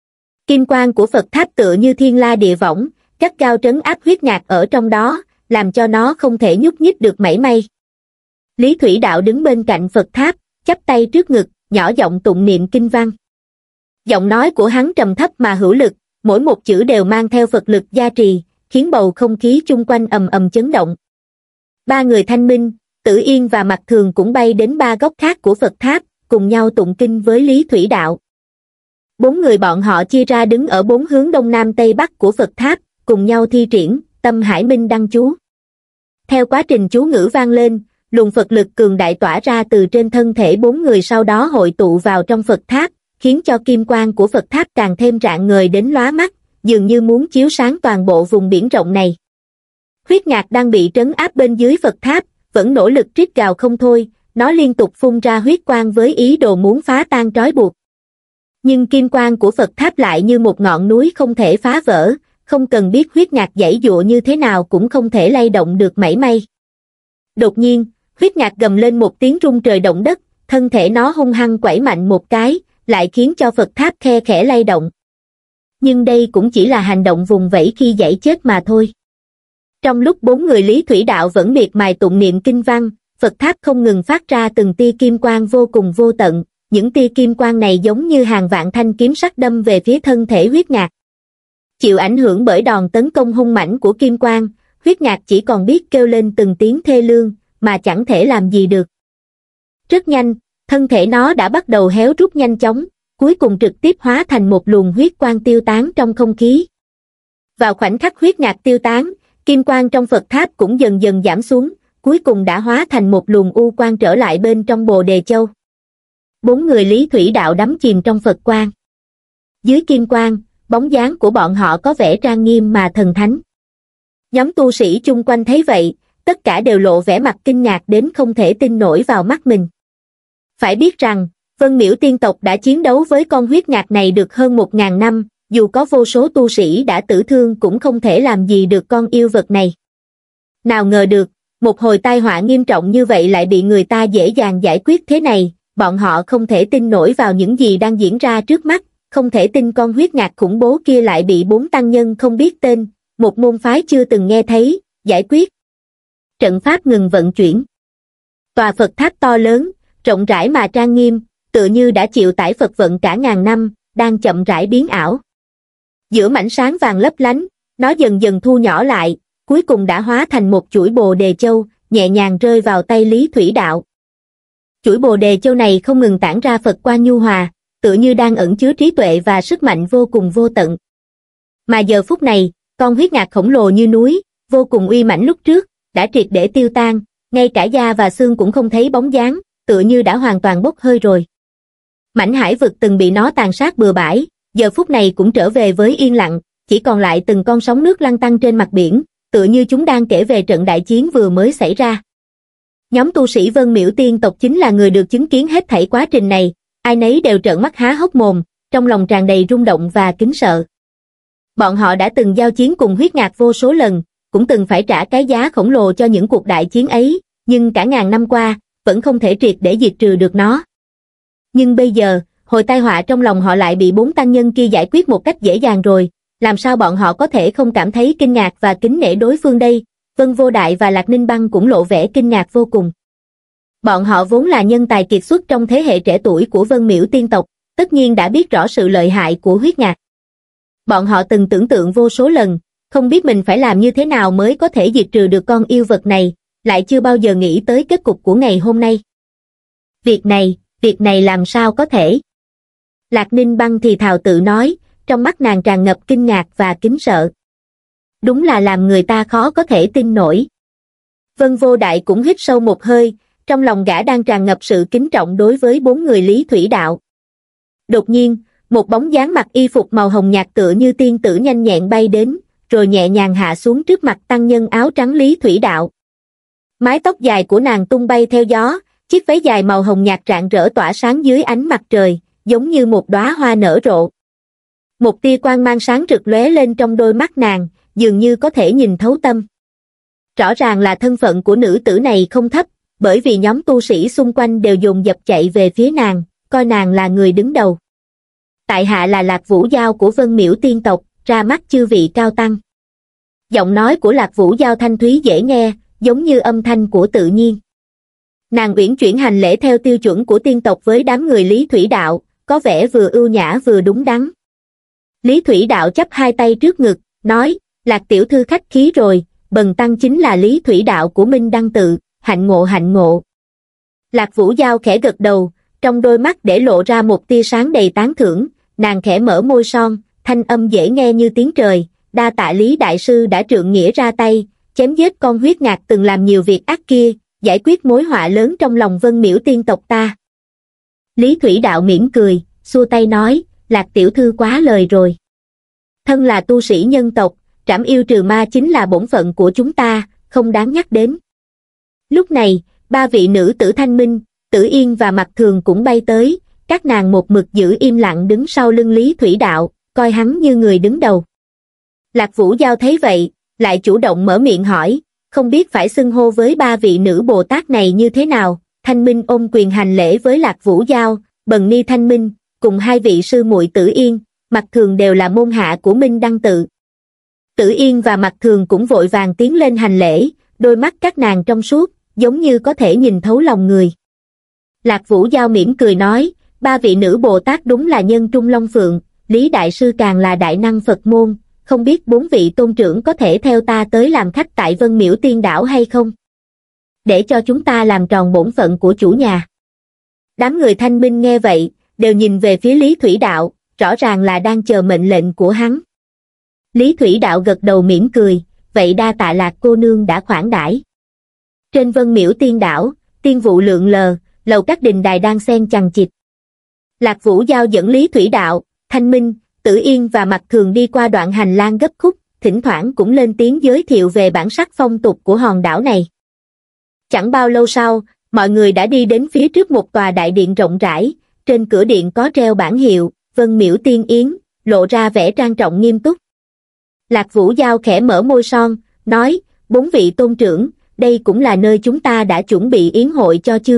Kim quang của Phật tháp tựa như thiên la địa võng, gắt gao trấn áp huyết ngạc ở trong đó, làm cho nó không thể nhúc nhích được mảy may. Lý Thủy Đạo đứng bên cạnh Phật tháp, chắp tay trước ngực, nhỏ giọng tụng niệm kinh văn. Giọng nói của hắn trầm thấp mà hữu lực, mỗi một chữ đều mang theo Phật lực gia trì, khiến bầu không khí chung quanh ầm ầm chấn động. Ba người Thanh Minh, Tử Yên và Mặc Thường cũng bay đến ba góc khác của Phật tháp, cùng nhau tụng kinh với Lý Thủy Đạo. Bốn người bọn họ chia ra đứng ở bốn hướng đông nam tây bắc của Phật tháp, cùng nhau thi triển Tâm Hải Minh Đăng chú. Theo quá trình chú ngữ vang lên, luồng Phật lực cường đại tỏa ra từ trên thân thể bốn người, sau đó hội tụ vào trong Phật tháp, khiến cho kim quang của Phật tháp càng thêm rạng ngời đến lóa mắt, dường như muốn chiếu sáng toàn bộ vùng biển rộng này. Huyết ngạc đang bị trấn áp bên dưới Phật tháp, vẫn nỗ lực rít gào không thôi, nó liên tục phun ra huyết quang với ý đồ muốn phá tan trói buộc. Nhưng kim quang của Phật tháp lại như một ngọn núi không thể phá vỡ, không cần biết huyết ngạc giãy giụa như thế nào cũng không thể lay động được mảy may. Đột nhiên, huyết ngạc gầm lên một tiếng rung trời động đất, thân thể nó hung hăng quẩy mạnh một cái, lại khiến cho Phật tháp khe khẽ lay động. Nhưng đây cũng chỉ là hành động vùng vẫy khi giãy chết mà thôi. Trong lúc bốn người Lý Thủy Đạo vẫn miệt mài tụng niệm kinh văn, Phật tháp không ngừng phát ra từng tia kim quang vô cùng vô tận, những tia kim quang này giống như hàng vạn thanh kiếm sắc đâm về phía thân thể huyết ngạc. Chịu ảnh hưởng bởi đòn tấn công hung mãnh của kim quang, huyết ngạc chỉ còn biết kêu lên từng tiếng thê lương, mà chẳng thể làm gì được. Rất nhanh, thân thể nó đã bắt đầu héo rút nhanh chóng, cuối cùng trực tiếp hóa thành một luồng huyết quang tiêu tán trong không khí. Vào khoảnh khắc huyết ngạc tiêu tán, kim quang trong Phật tháp cũng dần dần giảm xuống, cuối cùng đã hóa thành một luồng u quang trở lại bên trong Bồ Đề Châu. Bốn người Lý Thủy Đạo đắm chìm trong Phật quang. Dưới kim quang, bóng dáng của bọn họ có vẻ trang nghiêm mà thần thánh. Nhóm tu sĩ chung quanh thấy vậy, tất cả đều lộ vẻ mặt kinh ngạc đến không thể tin nổi vào mắt mình. Phải biết rằng, Vân Miễu tiên tộc đã chiến đấu với con huyết ngạc này được hơn một ngàn năm, dù có vô số tu sĩ đã tử thương cũng không thể làm gì được con yêu vật này. Nào ngờ được, một hồi tai họa nghiêm trọng như vậy lại bị người ta dễ dàng giải quyết thế này, bọn họ không thể tin nổi vào những gì đang diễn ra trước mắt, không thể tin con huyết ngạc khủng bố kia lại bị bốn tăng nhân không biết tên, một môn phái chưa từng nghe thấy, giải quyết. Trận pháp ngừng vận chuyển. Tòa Phật tháp to lớn, rộng rãi mà trang nghiêm, tựa như đã chịu tải Phật vận cả ngàn năm, đang chậm rãi biến ảo. Giữa mảnh sáng vàng lấp lánh, nó dần dần thu nhỏ lại, cuối cùng đã hóa thành một chuỗi bồ đề châu, nhẹ nhàng rơi vào tay Lý Thủy Đạo. Chuỗi bồ đề châu này không ngừng tản ra Phật quang nhu hòa, tựa như đang ẩn chứa trí tuệ và sức mạnh vô cùng vô tận. Mà giờ phút này, con huyết ngạc khổng lồ như núi, vô cùng uy mãnh lúc trước, đã triệt để tiêu tan, ngay cả da và xương cũng không thấy bóng dáng, tựa như đã hoàn toàn bốc hơi rồi. Mảnh hải vực từng bị nó tàn sát bừa bãi, giờ phút này cũng trở về với yên lặng, chỉ còn lại từng con sóng nước lăn tăn trên mặt biển, tựa như chúng đang kể về trận đại chiến vừa mới xảy ra. Nhóm tu sĩ Vân Miểu Tiên tộc chính là người được chứng kiến hết thảy quá trình này, ai nấy đều trợn mắt há hốc mồm, trong lòng tràn đầy rung động và kính sợ. Bọn họ đã từng giao chiến cùng huyết ngạc vô số lần, cũng từng phải trả cái giá khổng lồ cho những cuộc đại chiến ấy, nhưng cả ngàn năm qua, vẫn không thể triệt để diệt trừ được nó. Nhưng bây giờ, hồi tai họa trong lòng họ lại bị bốn tăng nhân kia giải quyết một cách dễ dàng rồi, làm sao bọn họ có thể không cảm thấy kinh ngạc và kính nể đối phương đây? Vân Vô Đại và Lạc Ninh Băng cũng lộ vẻ kinh ngạc vô cùng. Bọn họ vốn là nhân tài kiệt xuất trong thế hệ trẻ tuổi của Vân Miểu Tiên tộc, tất nhiên đã biết rõ sự lợi hại của huyết ngạc. Bọn họ từng tưởng tượng vô số lần, không biết mình phải làm như thế nào mới có thể diệt trừ được con yêu vật này, lại chưa bao giờ nghĩ tới kết cục của ngày hôm nay. Việc này, việc này làm sao có thể? Lạc Ninh Băng thì thào tự nói, trong mắt nàng tràn ngập kinh ngạc và kính sợ. Đúng là làm người ta khó có thể tin nổi. Vân Vô Đại cũng hít sâu một hơi, trong lòng gã đang tràn ngập sự kính trọng đối với bốn người Lý Thủy Đạo. Đột nhiên, một bóng dáng mặc y phục màu hồng nhạt tựa như tiên tử nhanh nhẹn bay đến, rồi nhẹ nhàng hạ xuống trước mặt tăng nhân áo trắng Lý Thủy Đạo. Mái tóc dài của nàng tung bay theo gió, chiếc váy dài màu hồng nhạt rạng rỡ tỏa sáng dưới ánh mặt trời, giống như một đóa hoa nở rộ. Một tia quang mang sáng rực lóe lên trong đôi mắt nàng, dường như có thể nhìn thấu tâm. Rõ ràng là thân phận của nữ tử này không thấp, bởi vì nhóm tu sĩ xung quanh đều dồn dập chạy về phía nàng, coi nàng là người đứng đầu. Tại hạ là Lạc Vũ Giao của Vân Miểu Tiên tộc, ra mắt chư vị cao tăng. Giọng nói của Lạc Vũ Giao thanh thúy dễ nghe, giống như âm thanh của tự nhiên. Nàng uyển chuyển hành lễ theo tiêu chuẩn của tiên tộc với đám người Lý Thủy Đạo, có vẻ vừa ưu nhã vừa đúng đắn. Lý Thủy Đạo chắp hai tay trước ngực, nói, Lạc tiểu thư khách khí rồi, bần tăng chính là Lý Thủy Đạo của Minh Đăng Tự, hạnh ngộ hạnh ngộ. Lạc Vũ Giao khẽ gật đầu, trong đôi mắt để lộ ra một tia sáng đầy tán thưởng, nàng khẽ mở môi son, thanh âm dễ nghe như tiếng trời, đa tạ Lý Đại Sư đã trượng nghĩa ra tay, chém giết con huyết ngạc từng làm nhiều việc ác kia, giải quyết mối họa lớn trong lòng Vân Miểu Tiên tộc ta. Lý Thủy Đạo mỉm cười, xua tay nói, Lạc tiểu thư quá lời rồi. Thân là tu sĩ nhân tộc, trảm yêu trừ ma chính là bổn phận của chúng ta, không đáng nhắc đến. Lúc này, ba vị nữ tử Thanh Minh, Tử Yên và Mặc Thường cũng bay tới, các nàng một mực giữ im lặng đứng sau lưng Lý Thủy Đạo, coi hắn như người đứng đầu. Lạc Vũ Giao thấy vậy, lại chủ động mở miệng hỏi, không biết phải xưng hô với ba vị nữ Bồ Tát này như thế nào. Thanh Minh ôm quyền hành lễ với Lạc Vũ Giao, Bần Ni Thanh Minh, cùng hai vị sư muội Tử Yên, Mặc Thường đều là môn hạ của Minh Đăng Tự. Tử Yên và Mặc Thường cũng vội vàng tiến lên hành lễ, đôi mắt các nàng trong suốt, giống như có thể nhìn thấu lòng người. Lạc Vũ Giao mỉm cười nói, ba vị nữ Bồ Tát đúng là nhân trung long phượng, Lý Đại Sư càng là đại năng Phật môn, không biết bốn vị tôn trưởng có thể theo ta tới làm khách tại Vân Miểu Tiên đảo hay không? Để cho chúng ta làm tròn bổn phận của chủ nhà. Đám người Thanh Minh nghe vậy, đều nhìn về phía Lý Thủy Đạo, rõ ràng là đang chờ mệnh lệnh của hắn. Lý Thủy Đạo gật đầu mỉm cười, vậy đa tạ Lạc cô nương đã khoản đãi. Trên Vân Miểu Tiên đảo, tiên vụ lượn lờ, lầu các đình đài đang xen chằng chịt. Lạc Vũ Giao dẫn Lý Thủy Đạo, Thanh Minh, Tử Yên và Mặc Thường đi qua đoạn hành lang gấp khúc, thỉnh thoảng cũng lên tiếng giới thiệu về bản sắc phong tục của hòn đảo này. Chẳng bao lâu sau, mọi người đã đi đến phía trước một tòa đại điện rộng rãi, trên cửa điện có treo bảng hiệu, Vân Miểu Tiên Yến, lộ ra vẻ trang trọng nghiêm túc. Lạc Vũ Giao khẽ mở môi son, nói, bốn vị tôn trưởng, đây cũng là nơi chúng ta đã chuẩn bị yến hội cho chư vị,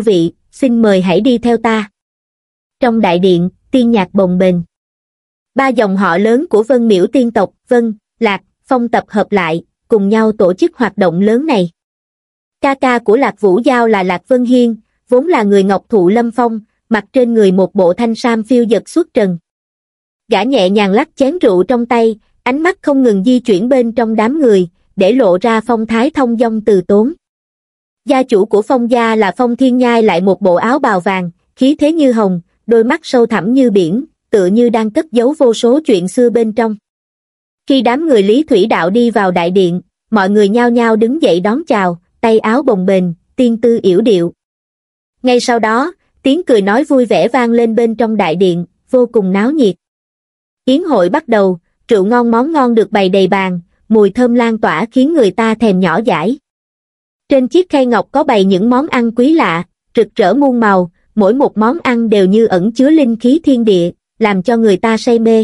xin mời hãy đi theo ta. Trong đại điện, tiên nhạc bồng bềnh. Ba dòng họ lớn của Vân Miễu tiên tộc, Vân, Lạc, Phong tập hợp lại, cùng nhau tổ chức hoạt động lớn này. Ca ca của Lạc Vũ Giao là Lạc Vân Hiên, vốn là người ngọc thụ lâm phong, mặc trên người một bộ thanh sam phiêu dật xuất trần. Gã nhẹ nhàng lắc chén rượu trong tay, ánh mắt không ngừng di chuyển bên trong đám người, để lộ ra phong thái thông dong từ tốn. Gia chủ của Phong gia là Phong Thiên Nhai lại một bộ áo bào vàng, khí thế như hồng, đôi mắt sâu thẳm như biển, tựa như đang cất giấu vô số chuyện xưa bên trong. Khi đám người Lý Thủy Đạo đi vào đại điện, mọi người nhao nhao đứng dậy đón chào, tay áo bồng bềnh, tiên tư yểu điệu. Ngay sau đó, tiếng cười nói vui vẻ vang lên bên trong đại điện, vô cùng náo nhiệt. Yến hội bắt đầu, rượu ngon món ngon được bày đầy bàn, mùi thơm lan tỏa khiến người ta thèm nhỏ dãi. Trên chiếc khay ngọc có bày những món ăn quý lạ, rực rỡ muôn màu, mỗi một món ăn đều như ẩn chứa linh khí thiên địa, làm cho người ta say mê.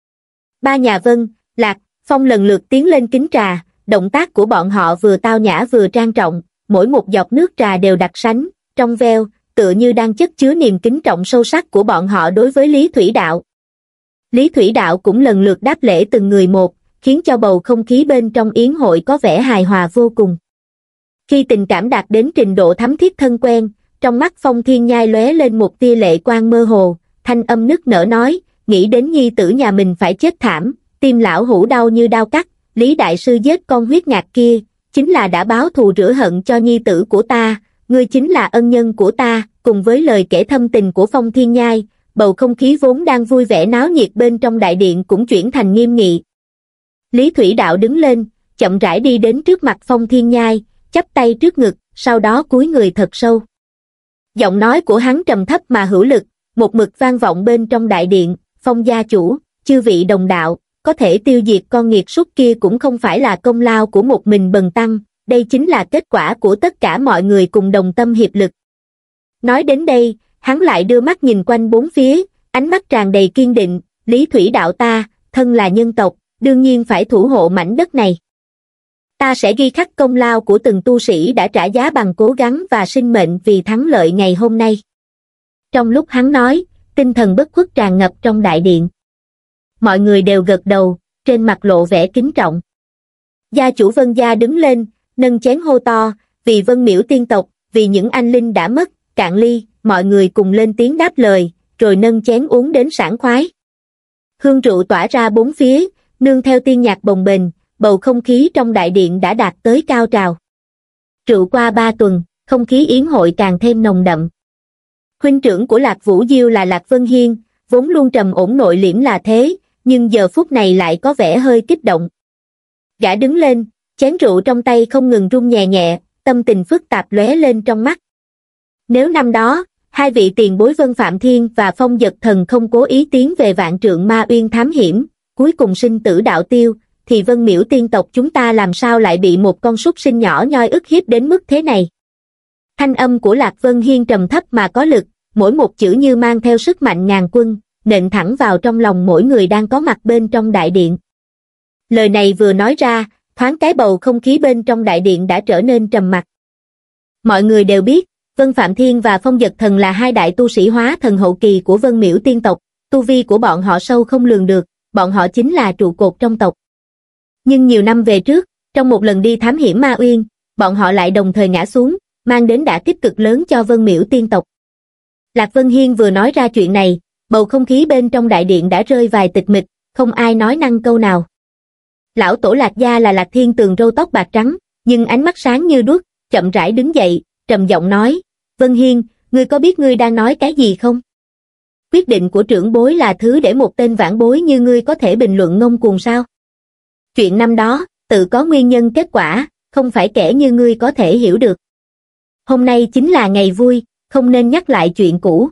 Ba nhà Vân, Lạc, Phong lần lượt tiến lên kính trà, động tác của bọn họ vừa tao nhã vừa trang trọng, mỗi một giọt nước trà đều đặc sánh, trong veo, tựa như đang chất chứa niềm kính trọng sâu sắc của bọn họ đối với Lý Thủy Đạo. Lý Thủy Đạo cũng lần lượt đáp lễ từng người một, khiến cho bầu không khí bên trong yến hội có vẻ hài hòa vô cùng. Khi tình cảm đạt đến trình độ thắm thiết thân quen, trong mắt Phong Thiên Nhai lóe lên một tia lệ quang mơ hồ, thanh âm nức nở nói, nghĩ đến nhi tử nhà mình phải chết thảm, tim lão hủ đau như đau cắt, Lý Đại Sư giết con huyết ngạc kia, chính là đã báo thù rửa hận cho nhi tử của ta, ngươi chính là ân nhân của ta. Cùng với lời kể thâm tình của Phong Thiên Nhai, bầu không khí vốn đang vui vẻ náo nhiệt bên trong đại điện cũng chuyển thành nghiêm nghị. Lý Thủy Đạo đứng lên, chậm rãi đi đến trước mặt Phong Thiên Nhai, chắp tay trước ngực, sau đó cúi người thật sâu. Giọng nói của hắn trầm thấp mà hữu lực, một mực vang vọng bên trong đại điện, Phong gia chủ, chư vị đồng đạo, có thể tiêu diệt con nghiệt súc kia cũng không phải là công lao của một mình bần tăng, đây chính là kết quả của tất cả mọi người cùng đồng tâm hiệp lực. Nói đến đây, hắn lại đưa mắt nhìn quanh bốn phía, ánh mắt tràn đầy kiên định, Lý Thủy Đạo ta, thân là nhân tộc, đương nhiên phải thủ hộ mảnh đất này. Ta sẽ ghi khắc công lao của từng tu sĩ đã trả giá bằng cố gắng và sinh mệnh vì thắng lợi ngày hôm nay. Trong lúc hắn nói, tinh thần bất khuất tràn ngập trong đại điện. Mọi người đều gật đầu, trên mặt lộ vẻ kính trọng. Gia chủ Vân gia đứng lên, nâng chén hô to, vì Vân Miễu tiên tộc, vì những anh linh đã mất, cạn ly, mọi người cùng lên tiếng đáp lời, rồi nâng chén uống đến sảng khoái. Hương rượu tỏa ra bốn phía, nương theo tiên nhạc bồng bềnh, bầu không khí trong đại điện đã đạt tới cao trào. Rượu qua ba tuần, không khí yến hội càng thêm nồng đậm. Huynh trưởng của Lạc Vũ Diêu là Lạc Vân Hiên, vốn luôn trầm ổn nội liễm là thế, nhưng giờ phút này lại có vẻ hơi kích động. Gã đứng lên, chén rượu trong tay không ngừng rung nhẹ nhẹ, tâm tình phức tạp lóe lên trong mắt. Nếu năm đó, hai vị tiền bối Vân Phạm Thiên và Phong Dật Thần không cố ý tiến về Vạn Trượng Ma Uyên thám hiểm, cuối cùng sinh tử đạo tiêu, thì Vân Miễu tiên tộc chúng ta làm sao lại bị một con súc sinh nhỏ nhoi ức hiếp đến mức thế này. Thanh âm của Lạc Vân Hiên trầm thấp mà có lực, mỗi một chữ như mang theo sức mạnh ngàn quân, nện thẳng vào trong lòng mỗi người đang có mặt bên trong đại điện. Lời này vừa nói ra, thoáng cái bầu không khí bên trong đại điện đã trở nên trầm mặc. Mọi người đều biết, Vân Phạm Thiên và Phong Dật Thần là hai đại tu sĩ hóa thần hậu kỳ của Vân Miễu tiên tộc, tu vi của bọn họ sâu không lường được, bọn họ chính là trụ cột trong tộc. Nhưng nhiều năm về trước, trong một lần đi thám hiểm Ma Uyên, bọn họ lại đồng thời ngã xuống, mang đến đả kích cực lớn cho Vân Miễu tiên tộc. Lạc Vân Hiên vừa nói ra chuyện này, bầu không khí bên trong đại điện đã rơi vài tịch mịch, không ai nói năng câu nào. Lão tổ Lạc gia là Lạc Thiên Tường râu tóc bạc trắng, nhưng ánh mắt sáng như đuốc, chậm rãi đứng dậy, trầm giọng nói, Vân Hiên, ngươi có biết ngươi đang nói cái gì không? Quyết định của trưởng bối là thứ để một tên vãn bối như ngươi có thể bình luận ngông cuồng sao? Chuyện năm đó, tự có nguyên nhân kết quả, không phải kẻ như ngươi có thể hiểu được. Hôm nay chính là ngày vui, không nên nhắc lại chuyện cũ.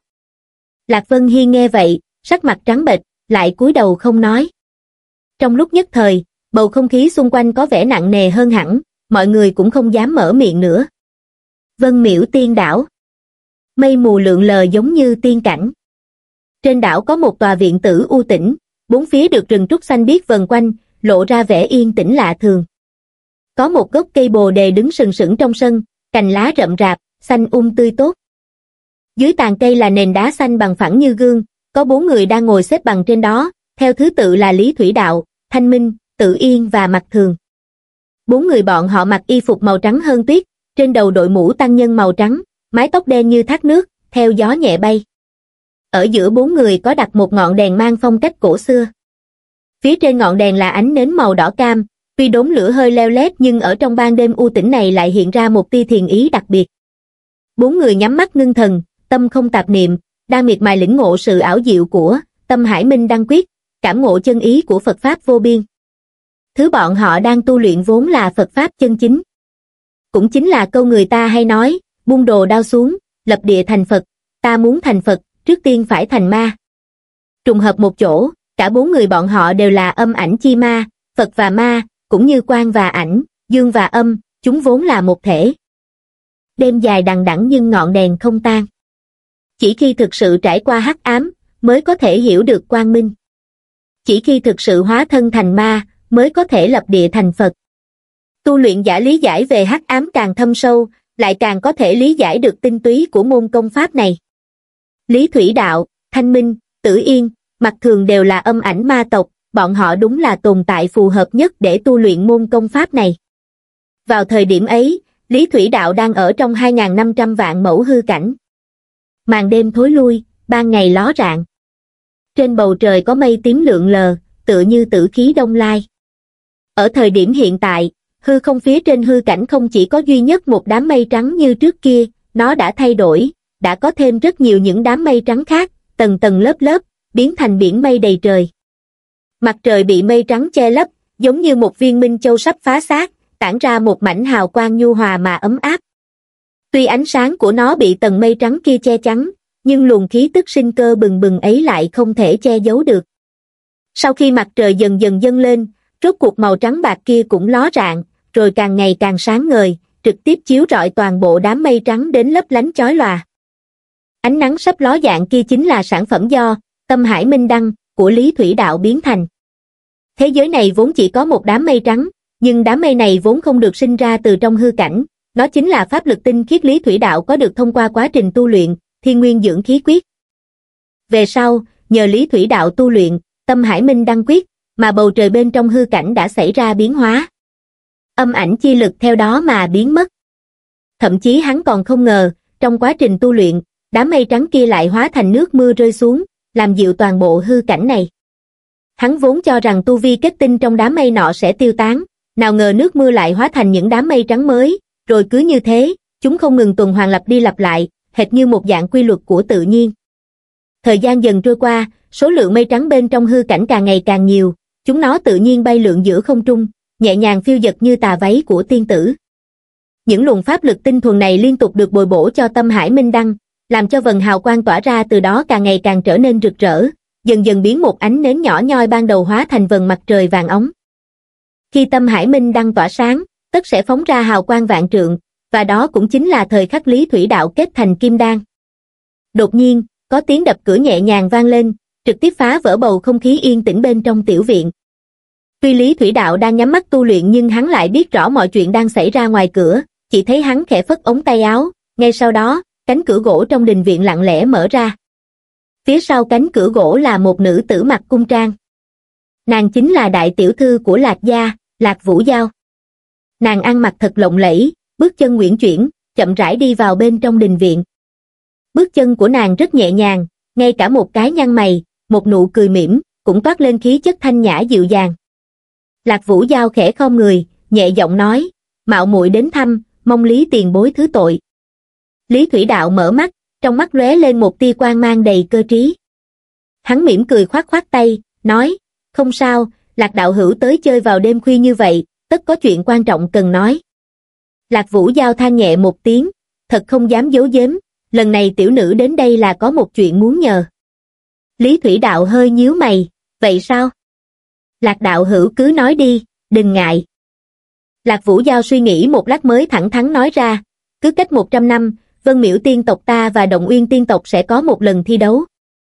Lạc Vân Hiên nghe vậy, sắc mặt trắng bệch, lại cúi đầu không nói. Trong lúc nhất thời, bầu không khí xung quanh có vẻ nặng nề hơn hẳn, mọi người cũng không dám mở miệng nữa. Vân Miễu tiên đảo. Mây mù lượn lờ giống như tiên cảnh. Trên đảo có một tòa viện tử u tĩnh, bốn phía được rừng trúc xanh biếc vần quanh, lộ ra vẻ yên tĩnh lạ thường. Có một gốc cây bồ đề đứng sừng sững trong sân, cành lá rậm rạp, xanh um tươi tốt. Dưới tàn cây là nền đá xanh bằng phẳng như gương, có bốn người đang ngồi xếp bằng trên đó, theo thứ tự là Lý Thủy Đạo, Thanh Minh, Tự Yên và Mặc Thường. Bốn người bọn họ mặc y phục màu trắng hơn tuyết, trên đầu đội mũ tăng nhân màu trắng, mái tóc đen như thác nước, theo gió nhẹ bay. Ở giữa bốn người có đặt một ngọn đèn mang phong cách cổ xưa. Phía trên ngọn đèn là ánh nến màu đỏ cam, tuy đốm lửa hơi leo lét nhưng ở trong ban đêm u tĩnh này lại hiện ra một tia thiền ý đặc biệt. Bốn người nhắm mắt ngưng thần, tâm không tạp niệm, đang miệt mài lĩnh ngộ sự ảo diệu của Tâm Hải Minh Đăng Quyết, cảm ngộ chân ý của Phật Pháp vô biên. Thứ bọn họ đang tu luyện vốn là Phật Pháp chân chính. Cũng chính là câu người ta hay nói, buông đồ đao xuống, lập địa thành Phật, ta muốn thành Phật, trước tiên phải thành ma. Trùng hợp một chỗ, cả bốn người bọn họ đều là âm ảnh chi ma, Phật và ma, cũng như quang và ảnh, dương và âm, chúng vốn là một thể. Đêm dài đằng đẵng nhưng ngọn đèn không tan. Chỉ khi thực sự trải qua hắc ám, mới có thể hiểu được quang minh. Chỉ khi thực sự hóa thân thành ma, mới có thể lập địa thành Phật. Tu luyện giả lý giải về hắc ám càng thâm sâu, lại càng có thể lý giải được tinh túy của môn công pháp này. Lý Thủy Đạo, Thanh Minh, Tử Yên, Mặc Thường đều là âm ảnh ma tộc, bọn họ đúng là tồn tại phù hợp nhất để tu luyện môn công pháp này. Vào thời điểm ấy, Lý Thủy Đạo đang ở trong hai nghìn năm trăm vạn mẫu hư cảnh. Màn đêm thối lui, ban ngày ló rạng. Trên bầu trời có mây tím lượn lờ, tựa như tử khí đông lai. Ở thời điểm hiện tại, hư không phía trên hư cảnh không chỉ có duy nhất một đám mây trắng như trước kia, nó đã thay đổi, đã có thêm rất nhiều những đám mây trắng khác, tầng tầng lớp lớp, biến thành biển mây đầy trời. Mặt trời bị mây trắng che lấp, giống như một viên minh châu sắp phá xác, tản ra một mảnh hào quang nhu hòa mà ấm áp. Tuy ánh sáng của nó bị tầng mây trắng kia che chắn, nhưng luồng khí tức sinh cơ bừng bừng ấy lại không thể che giấu được. Sau khi mặt trời dần dần dâng lên, rốt cuộc màu trắng bạc kia cũng ló rạng, rồi càng ngày càng sáng ngời, trực tiếp chiếu rọi toàn bộ đám mây trắng đến lấp lánh chói lòa. Ánh nắng sắp ló dạng kia chính là sản phẩm do Tâm Hải Minh Đăng của Lý Thủy Đạo biến thành. Thế giới này vốn chỉ có một đám mây trắng, nhưng đám mây này vốn không được sinh ra từ trong hư cảnh, nó chính là pháp lực tinh khiết Lý Thủy Đạo có được thông qua quá trình tu luyện, thiên nguyên dưỡng khí quyết. Về sau, nhờ Lý Thủy Đạo tu luyện, Tâm Hải Minh Đăng Quyết, mà bầu trời bên trong hư cảnh đã xảy ra biến hóa. Âm ảnh chi lực theo đó mà biến mất. Thậm chí hắn còn không ngờ, trong quá trình tu luyện, đám mây trắng kia lại hóa thành nước mưa rơi xuống, làm dịu toàn bộ hư cảnh này. Hắn vốn cho rằng tu vi kết tinh trong đám mây nọ sẽ tiêu tán, nào ngờ nước mưa lại hóa thành những đám mây trắng mới, rồi cứ như thế, chúng không ngừng tuần hoàn lặp đi lặp lại, hệt như một dạng quy luật của tự nhiên. Thời gian dần trôi qua, số lượng mây trắng bên trong hư cảnh càng ngày càng nhiều, chúng nó tự nhiên bay lượn giữa không trung, nhẹ nhàng phiêu dật như tà váy của tiên tử. Những luồng pháp lực tinh thuần này liên tục được bồi bổ cho Tâm Hải Minh Đăng, làm cho vầng hào quang tỏa ra từ đó càng ngày càng trở nên rực rỡ, dần dần biến một ánh nến nhỏ nhoi ban đầu hóa thành vầng mặt trời vàng óng. Khi Tâm Hải Minh Đăng tỏa sáng, tất sẽ phóng ra hào quang vạn trượng, và đó cũng chính là thời khắc Lý Thủy Đạo kết thành kim đan. Đột nhiên, có tiếng đập cửa nhẹ nhàng vang lên, trực tiếp phá vỡ bầu không khí yên tĩnh bên trong tiểu viện. Tuy Lý Thủy Đạo đang nhắm mắt tu luyện nhưng hắn lại biết rõ mọi chuyện đang xảy ra ngoài cửa, chỉ thấy hắn khẽ phất ống tay áo, ngay sau đó, cánh cửa gỗ trong đình viện lặng lẽ mở ra. Phía sau cánh cửa gỗ là một nữ tử mặc cung trang. Nàng chính là đại tiểu thư của Lạc gia, Lạc Vũ Giao. Nàng ăn mặc thật lộng lẫy, bước chân uyển chuyển, chậm rãi đi vào bên trong đình viện. Bước chân của nàng rất nhẹ nhàng, ngay cả một cái nhăn mày, một nụ cười mỉm, cũng toát lên khí chất thanh nhã dịu dàng. Lạc Vũ Giao khẽ khom người, nhẹ giọng nói, mạo muội đến thăm, mong Lý tiền bối thứ tội. Lý Thủy Đạo mở mắt, trong mắt lóe lên một tia quang mang đầy cơ trí. Hắn mỉm cười khoát khoát tay, nói, không sao, Lạc đạo hữu tới chơi vào đêm khuya như vậy, tất có chuyện quan trọng cần nói. Lạc Vũ Giao than nhẹ một tiếng, thật không dám giấu giếm, lần này tiểu nữ đến đây là có một chuyện muốn nhờ. Lý Thủy Đạo hơi nhíu mày, vậy sao? Lạc đạo hữu cứ nói đi, đừng ngại. Lạc Vũ Giao suy nghĩ một lát mới thẳng thắn nói ra, cứ cách một trăm năm, Vân Miễu tiên tộc ta và Động Uyên tiên tộc sẽ có một lần thi đấu.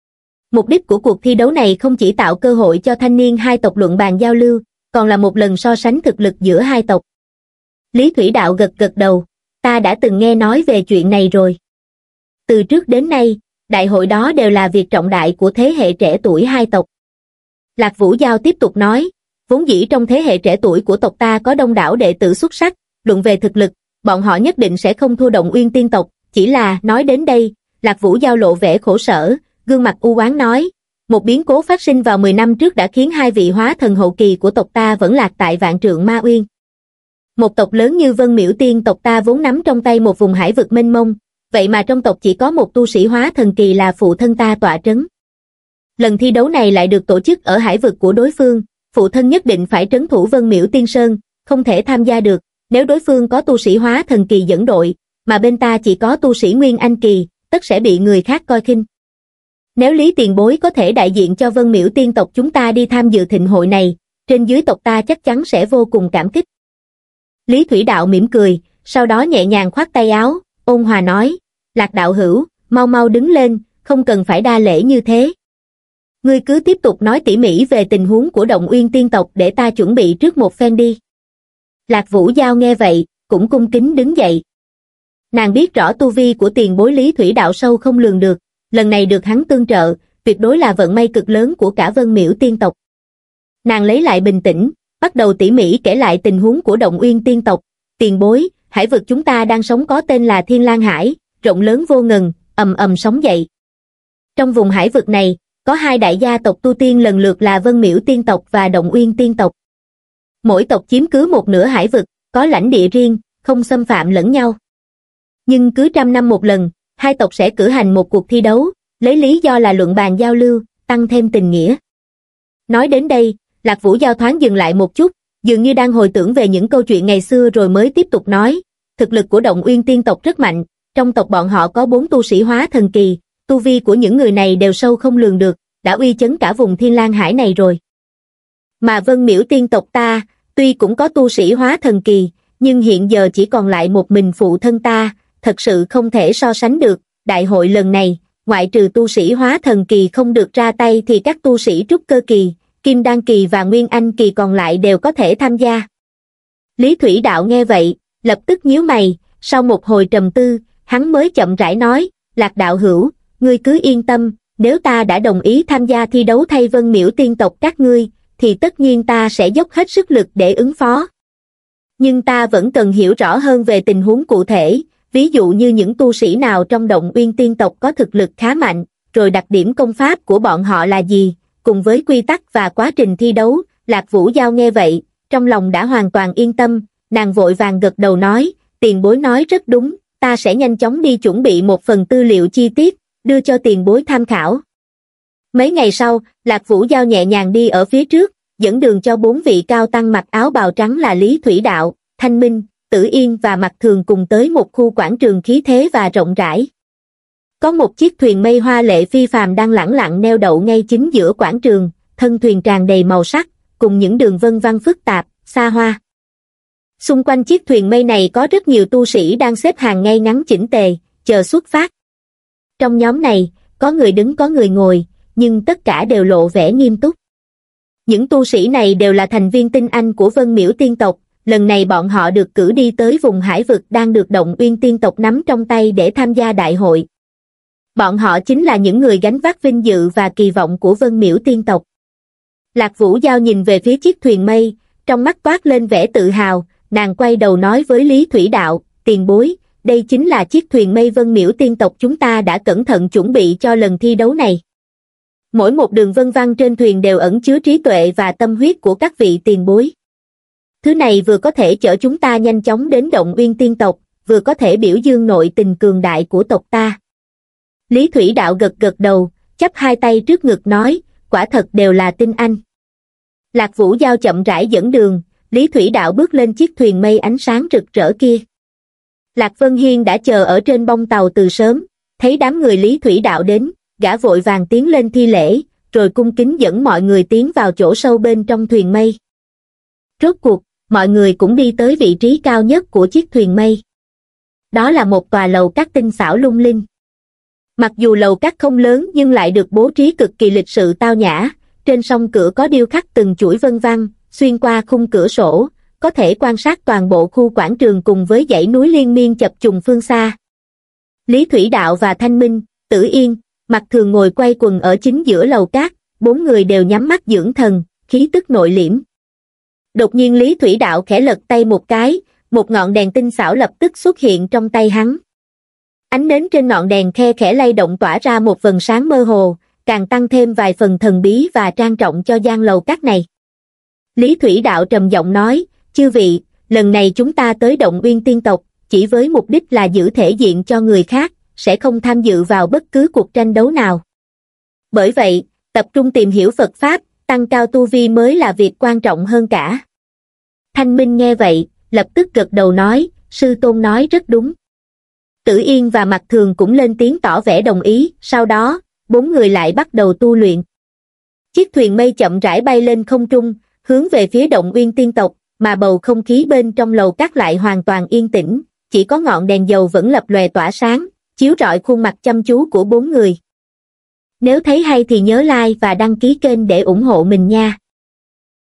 Mục đích của cuộc thi đấu này không chỉ tạo cơ hội cho thanh niên hai tộc luận bàn giao lưu, còn là một lần so sánh thực lực giữa hai tộc. Lý Thủy Đạo gật gật đầu, ta đã từng nghe nói về chuyện này rồi. Từ trước đến nay, đại hội đó đều là việc trọng đại của thế hệ trẻ tuổi hai tộc. Lạc Vũ Giao tiếp tục nói, vốn dĩ trong thế hệ trẻ tuổi của tộc ta có đông đảo đệ tử xuất sắc, luận về thực lực, bọn họ nhất định sẽ không thua Động Uyên tiên tộc, chỉ là, nói đến đây, Lạc Vũ Giao lộ vẻ khổ sở, gương mặt u oán nói, một biến cố phát sinh vào mười năm trước đã khiến hai vị hóa thần hậu kỳ của tộc ta vẫn lạc tại Vạn Trượng Ma Uyên. Một tộc lớn như Vân Miễu tiên tộc ta vốn nắm trong tay một vùng hải vực mênh mông, vậy mà trong tộc chỉ có một tu sĩ hóa thần kỳ là phụ thân ta tọa trấn. Lần thi đấu này lại được tổ chức ở hải vực của đối phương, phụ thân nhất định phải trấn thủ Vân Miễu Tiên Sơn, không thể tham gia được, nếu đối phương có tu sĩ hóa thần kỳ dẫn đội, mà bên ta chỉ có tu sĩ Nguyên Anh kỳ, tất sẽ bị người khác coi khinh. Nếu Lý tiền bối có thể đại diện cho Vân Miễu tiên tộc chúng ta đi tham dự thịnh hội này, trên dưới tộc ta chắc chắn sẽ vô cùng cảm kích. Lý Thủy Đạo mỉm cười, sau đó nhẹ nhàng khoát tay áo, ôn hòa nói, Lạc đạo hữu, mau mau đứng lên, không cần phải đa lễ như thế. Ngươi cứ tiếp tục nói tỉ mỉ về tình huống của Động Uyên tiên tộc để ta chuẩn bị trước một phen đi. Lạc Vũ Giao nghe vậy, cũng cung kính đứng dậy. Nàng biết rõ tu vi của tiền bối Lý Thủy Đạo sâu không lường được, lần này được hắn tương trợ, tuyệt đối là vận may cực lớn của cả Vân Miễu tiên tộc. Nàng lấy lại bình tĩnh, bắt đầu tỉ mỉ kể lại tình huống của Động Uyên tiên tộc. Tiền bối, hải vực chúng ta đang sống có tên là Thiên Lang Hải, rộng lớn vô ngần, ầm ầm sóng dậy. Trong vùng hải vực này, có hai đại gia tộc tu tiên lần lượt là Vân Miễu tiên tộc và Động Uyên tiên tộc. Mỗi tộc chiếm cứ một nửa hải vực, có lãnh địa riêng, không xâm phạm lẫn nhau. Nhưng cứ trăm năm một lần, hai tộc sẽ cử hành một cuộc thi đấu, lấy lý do là luận bàn giao lưu, tăng thêm tình nghĩa. Nói đến đây, Lạc Vũ Giao thoáng dừng lại một chút, dường như đang hồi tưởng về những câu chuyện ngày xưa rồi mới tiếp tục nói, thực lực của Động Uyên tiên tộc rất mạnh, trong tộc bọn họ có bốn tu sĩ hóa thần kỳ, tu vi của những người này đều sâu không lường được, đã uy chấn cả vùng Thiên Lang Hải này rồi. Mà Vân Miễu tiên tộc ta, tuy cũng có tu sĩ hóa thần kỳ, nhưng hiện giờ chỉ còn lại một mình phụ thân ta, thật sự không thể so sánh được. Đại hội lần này, ngoại trừ tu sĩ hóa thần kỳ không được ra tay thì các tu sĩ trúc cơ kỳ, kim đan kỳ và nguyên anh kỳ còn lại đều có thể tham gia. Lý Thủy Đạo nghe vậy, lập tức nhíu mày, sau một hồi trầm tư, hắn mới chậm rãi nói, Lạc đạo hữu, ngươi cứ yên tâm, nếu ta đã đồng ý tham gia thi đấu thay Vân Miễu tiên tộc các ngươi, thì tất nhiên ta sẽ dốc hết sức lực để ứng phó. Nhưng ta vẫn cần hiểu rõ hơn về tình huống cụ thể, ví dụ như những tu sĩ nào trong Động Uyên tiên tộc có thực lực khá mạnh, rồi đặc điểm công pháp của bọn họ là gì, cùng với quy tắc và quá trình thi đấu. Lạc Vũ Giao nghe vậy, trong lòng đã hoàn toàn yên tâm, nàng vội vàng gật đầu nói, tiền bối nói rất đúng, ta sẽ nhanh chóng đi chuẩn bị một phần tư liệu chi tiết, đưa cho tiền bối tham khảo. Mấy ngày sau, Lạc Vũ Giao nhẹ nhàng đi ở phía trước, dẫn đường cho bốn vị cao tăng mặc áo bào trắng là Lý Thủy Đạo, Thanh Minh, Tử Yên và Mặc Thường cùng tới một khu quảng trường khí thế và rộng rãi. Có một chiếc thuyền mây hoa lệ phi phàm đang lẳng lặng neo đậu ngay chính giữa quảng trường, thân thuyền tràn đầy màu sắc, cùng những đường vân văn phức tạp, xa hoa. Xung quanh chiếc thuyền mây này có rất nhiều tu sĩ đang xếp hàng ngay ngắn chỉnh tề, chờ xuất phát. Trong nhóm này, có người đứng có người ngồi, nhưng tất cả đều lộ vẻ nghiêm túc. Những tu sĩ này đều là thành viên tinh anh của Vân Miễu tiên tộc, lần này bọn họ được cử đi tới vùng hải vực đang được Động Uyên tiên tộc nắm trong tay để tham gia đại hội. Bọn họ chính là những người gánh vác vinh dự và kỳ vọng của Vân Miễu tiên tộc. Lạc Vũ Giao nhìn về phía chiếc thuyền mây, trong mắt toát lên vẻ tự hào, nàng quay đầu nói với Lý Thủy Đạo, tiền bối, đây chính là chiếc thuyền mây Vân Miễu tiên tộc chúng ta đã cẩn thận chuẩn bị cho lần thi đấu này. Mỗi một đường vân văn trên thuyền đều ẩn chứa trí tuệ và tâm huyết của các vị tiền bối. Thứ này vừa có thể chở chúng ta nhanh chóng đến Động Uyên tiên tộc, vừa có thể biểu dương nội tình cường đại của tộc ta. Lý Thủy Đạo gật gật đầu, chắp hai tay trước ngực nói, quả thật đều là tinh anh. Lạc Vũ Giao chậm rãi dẫn đường, Lý Thủy Đạo bước lên chiếc thuyền mây ánh sáng rực rỡ kia. Lạc Vân Hiên đã chờ ở trên bông tàu từ sớm, thấy đám người Lý Thủy Đạo đến, gã vội vàng tiến lên thi lễ, rồi cung kính dẫn mọi người tiến vào chỗ sâu bên trong thuyền mây. Rốt cuộc, mọi người cũng đi tới vị trí cao nhất của chiếc thuyền mây. Đó là một tòa lầu các tinh xảo lung linh. Mặc dù lầu các không lớn nhưng lại được bố trí cực kỳ lịch sự tao nhã, trên song cửa có điêu khắc từng chuỗi vân văn, xuyên qua khung cửa sổ, có thể quan sát toàn bộ khu quảng trường cùng với dãy núi liên miên chập trùng phương xa. Lý Thủy Đạo và Thanh Minh, Tử Yên, Mặc Thường ngồi quay quần ở chính giữa lầu cát, bốn người đều nhắm mắt dưỡng thần, khí tức nội liễm. Đột nhiên Lý Thủy Đạo khẽ lật tay một cái, một ngọn đèn tinh xảo lập tức xuất hiện trong tay hắn. Ánh nến trên ngọn đèn khe khẽ lay động tỏa ra một vầng sáng mơ hồ, càng tăng thêm vài phần thần bí và trang trọng cho gian lầu cát này. Lý Thủy Đạo trầm giọng nói, chư vị, lần này chúng ta tới Động Uyên Tiên tộc, chỉ với mục đích là giữ thể diện cho người khác, sẽ không tham dự vào bất cứ cuộc tranh đấu nào. Bởi vậy, tập trung tìm hiểu Phật Pháp, tăng cao tu vi mới là việc quan trọng hơn cả. Thanh Minh nghe vậy, lập tức gật đầu nói, sư tôn nói rất đúng. Tử Yên và Mặc Thường cũng lên tiếng tỏ vẻ đồng ý, sau đó, bốn người lại bắt đầu tu luyện. Chiếc thuyền mây chậm rãi bay lên không trung, hướng về phía Động Uyên Tiên tộc, mà bầu không khí bên trong lầu cát lại hoàn toàn yên tĩnh, chỉ có ngọn đèn dầu vẫn lập lòe tỏa sáng, chiếu rọi khuôn mặt chăm chú của bốn người. Nếu thấy hay thì nhớ like và đăng ký kênh để ủng hộ mình nha.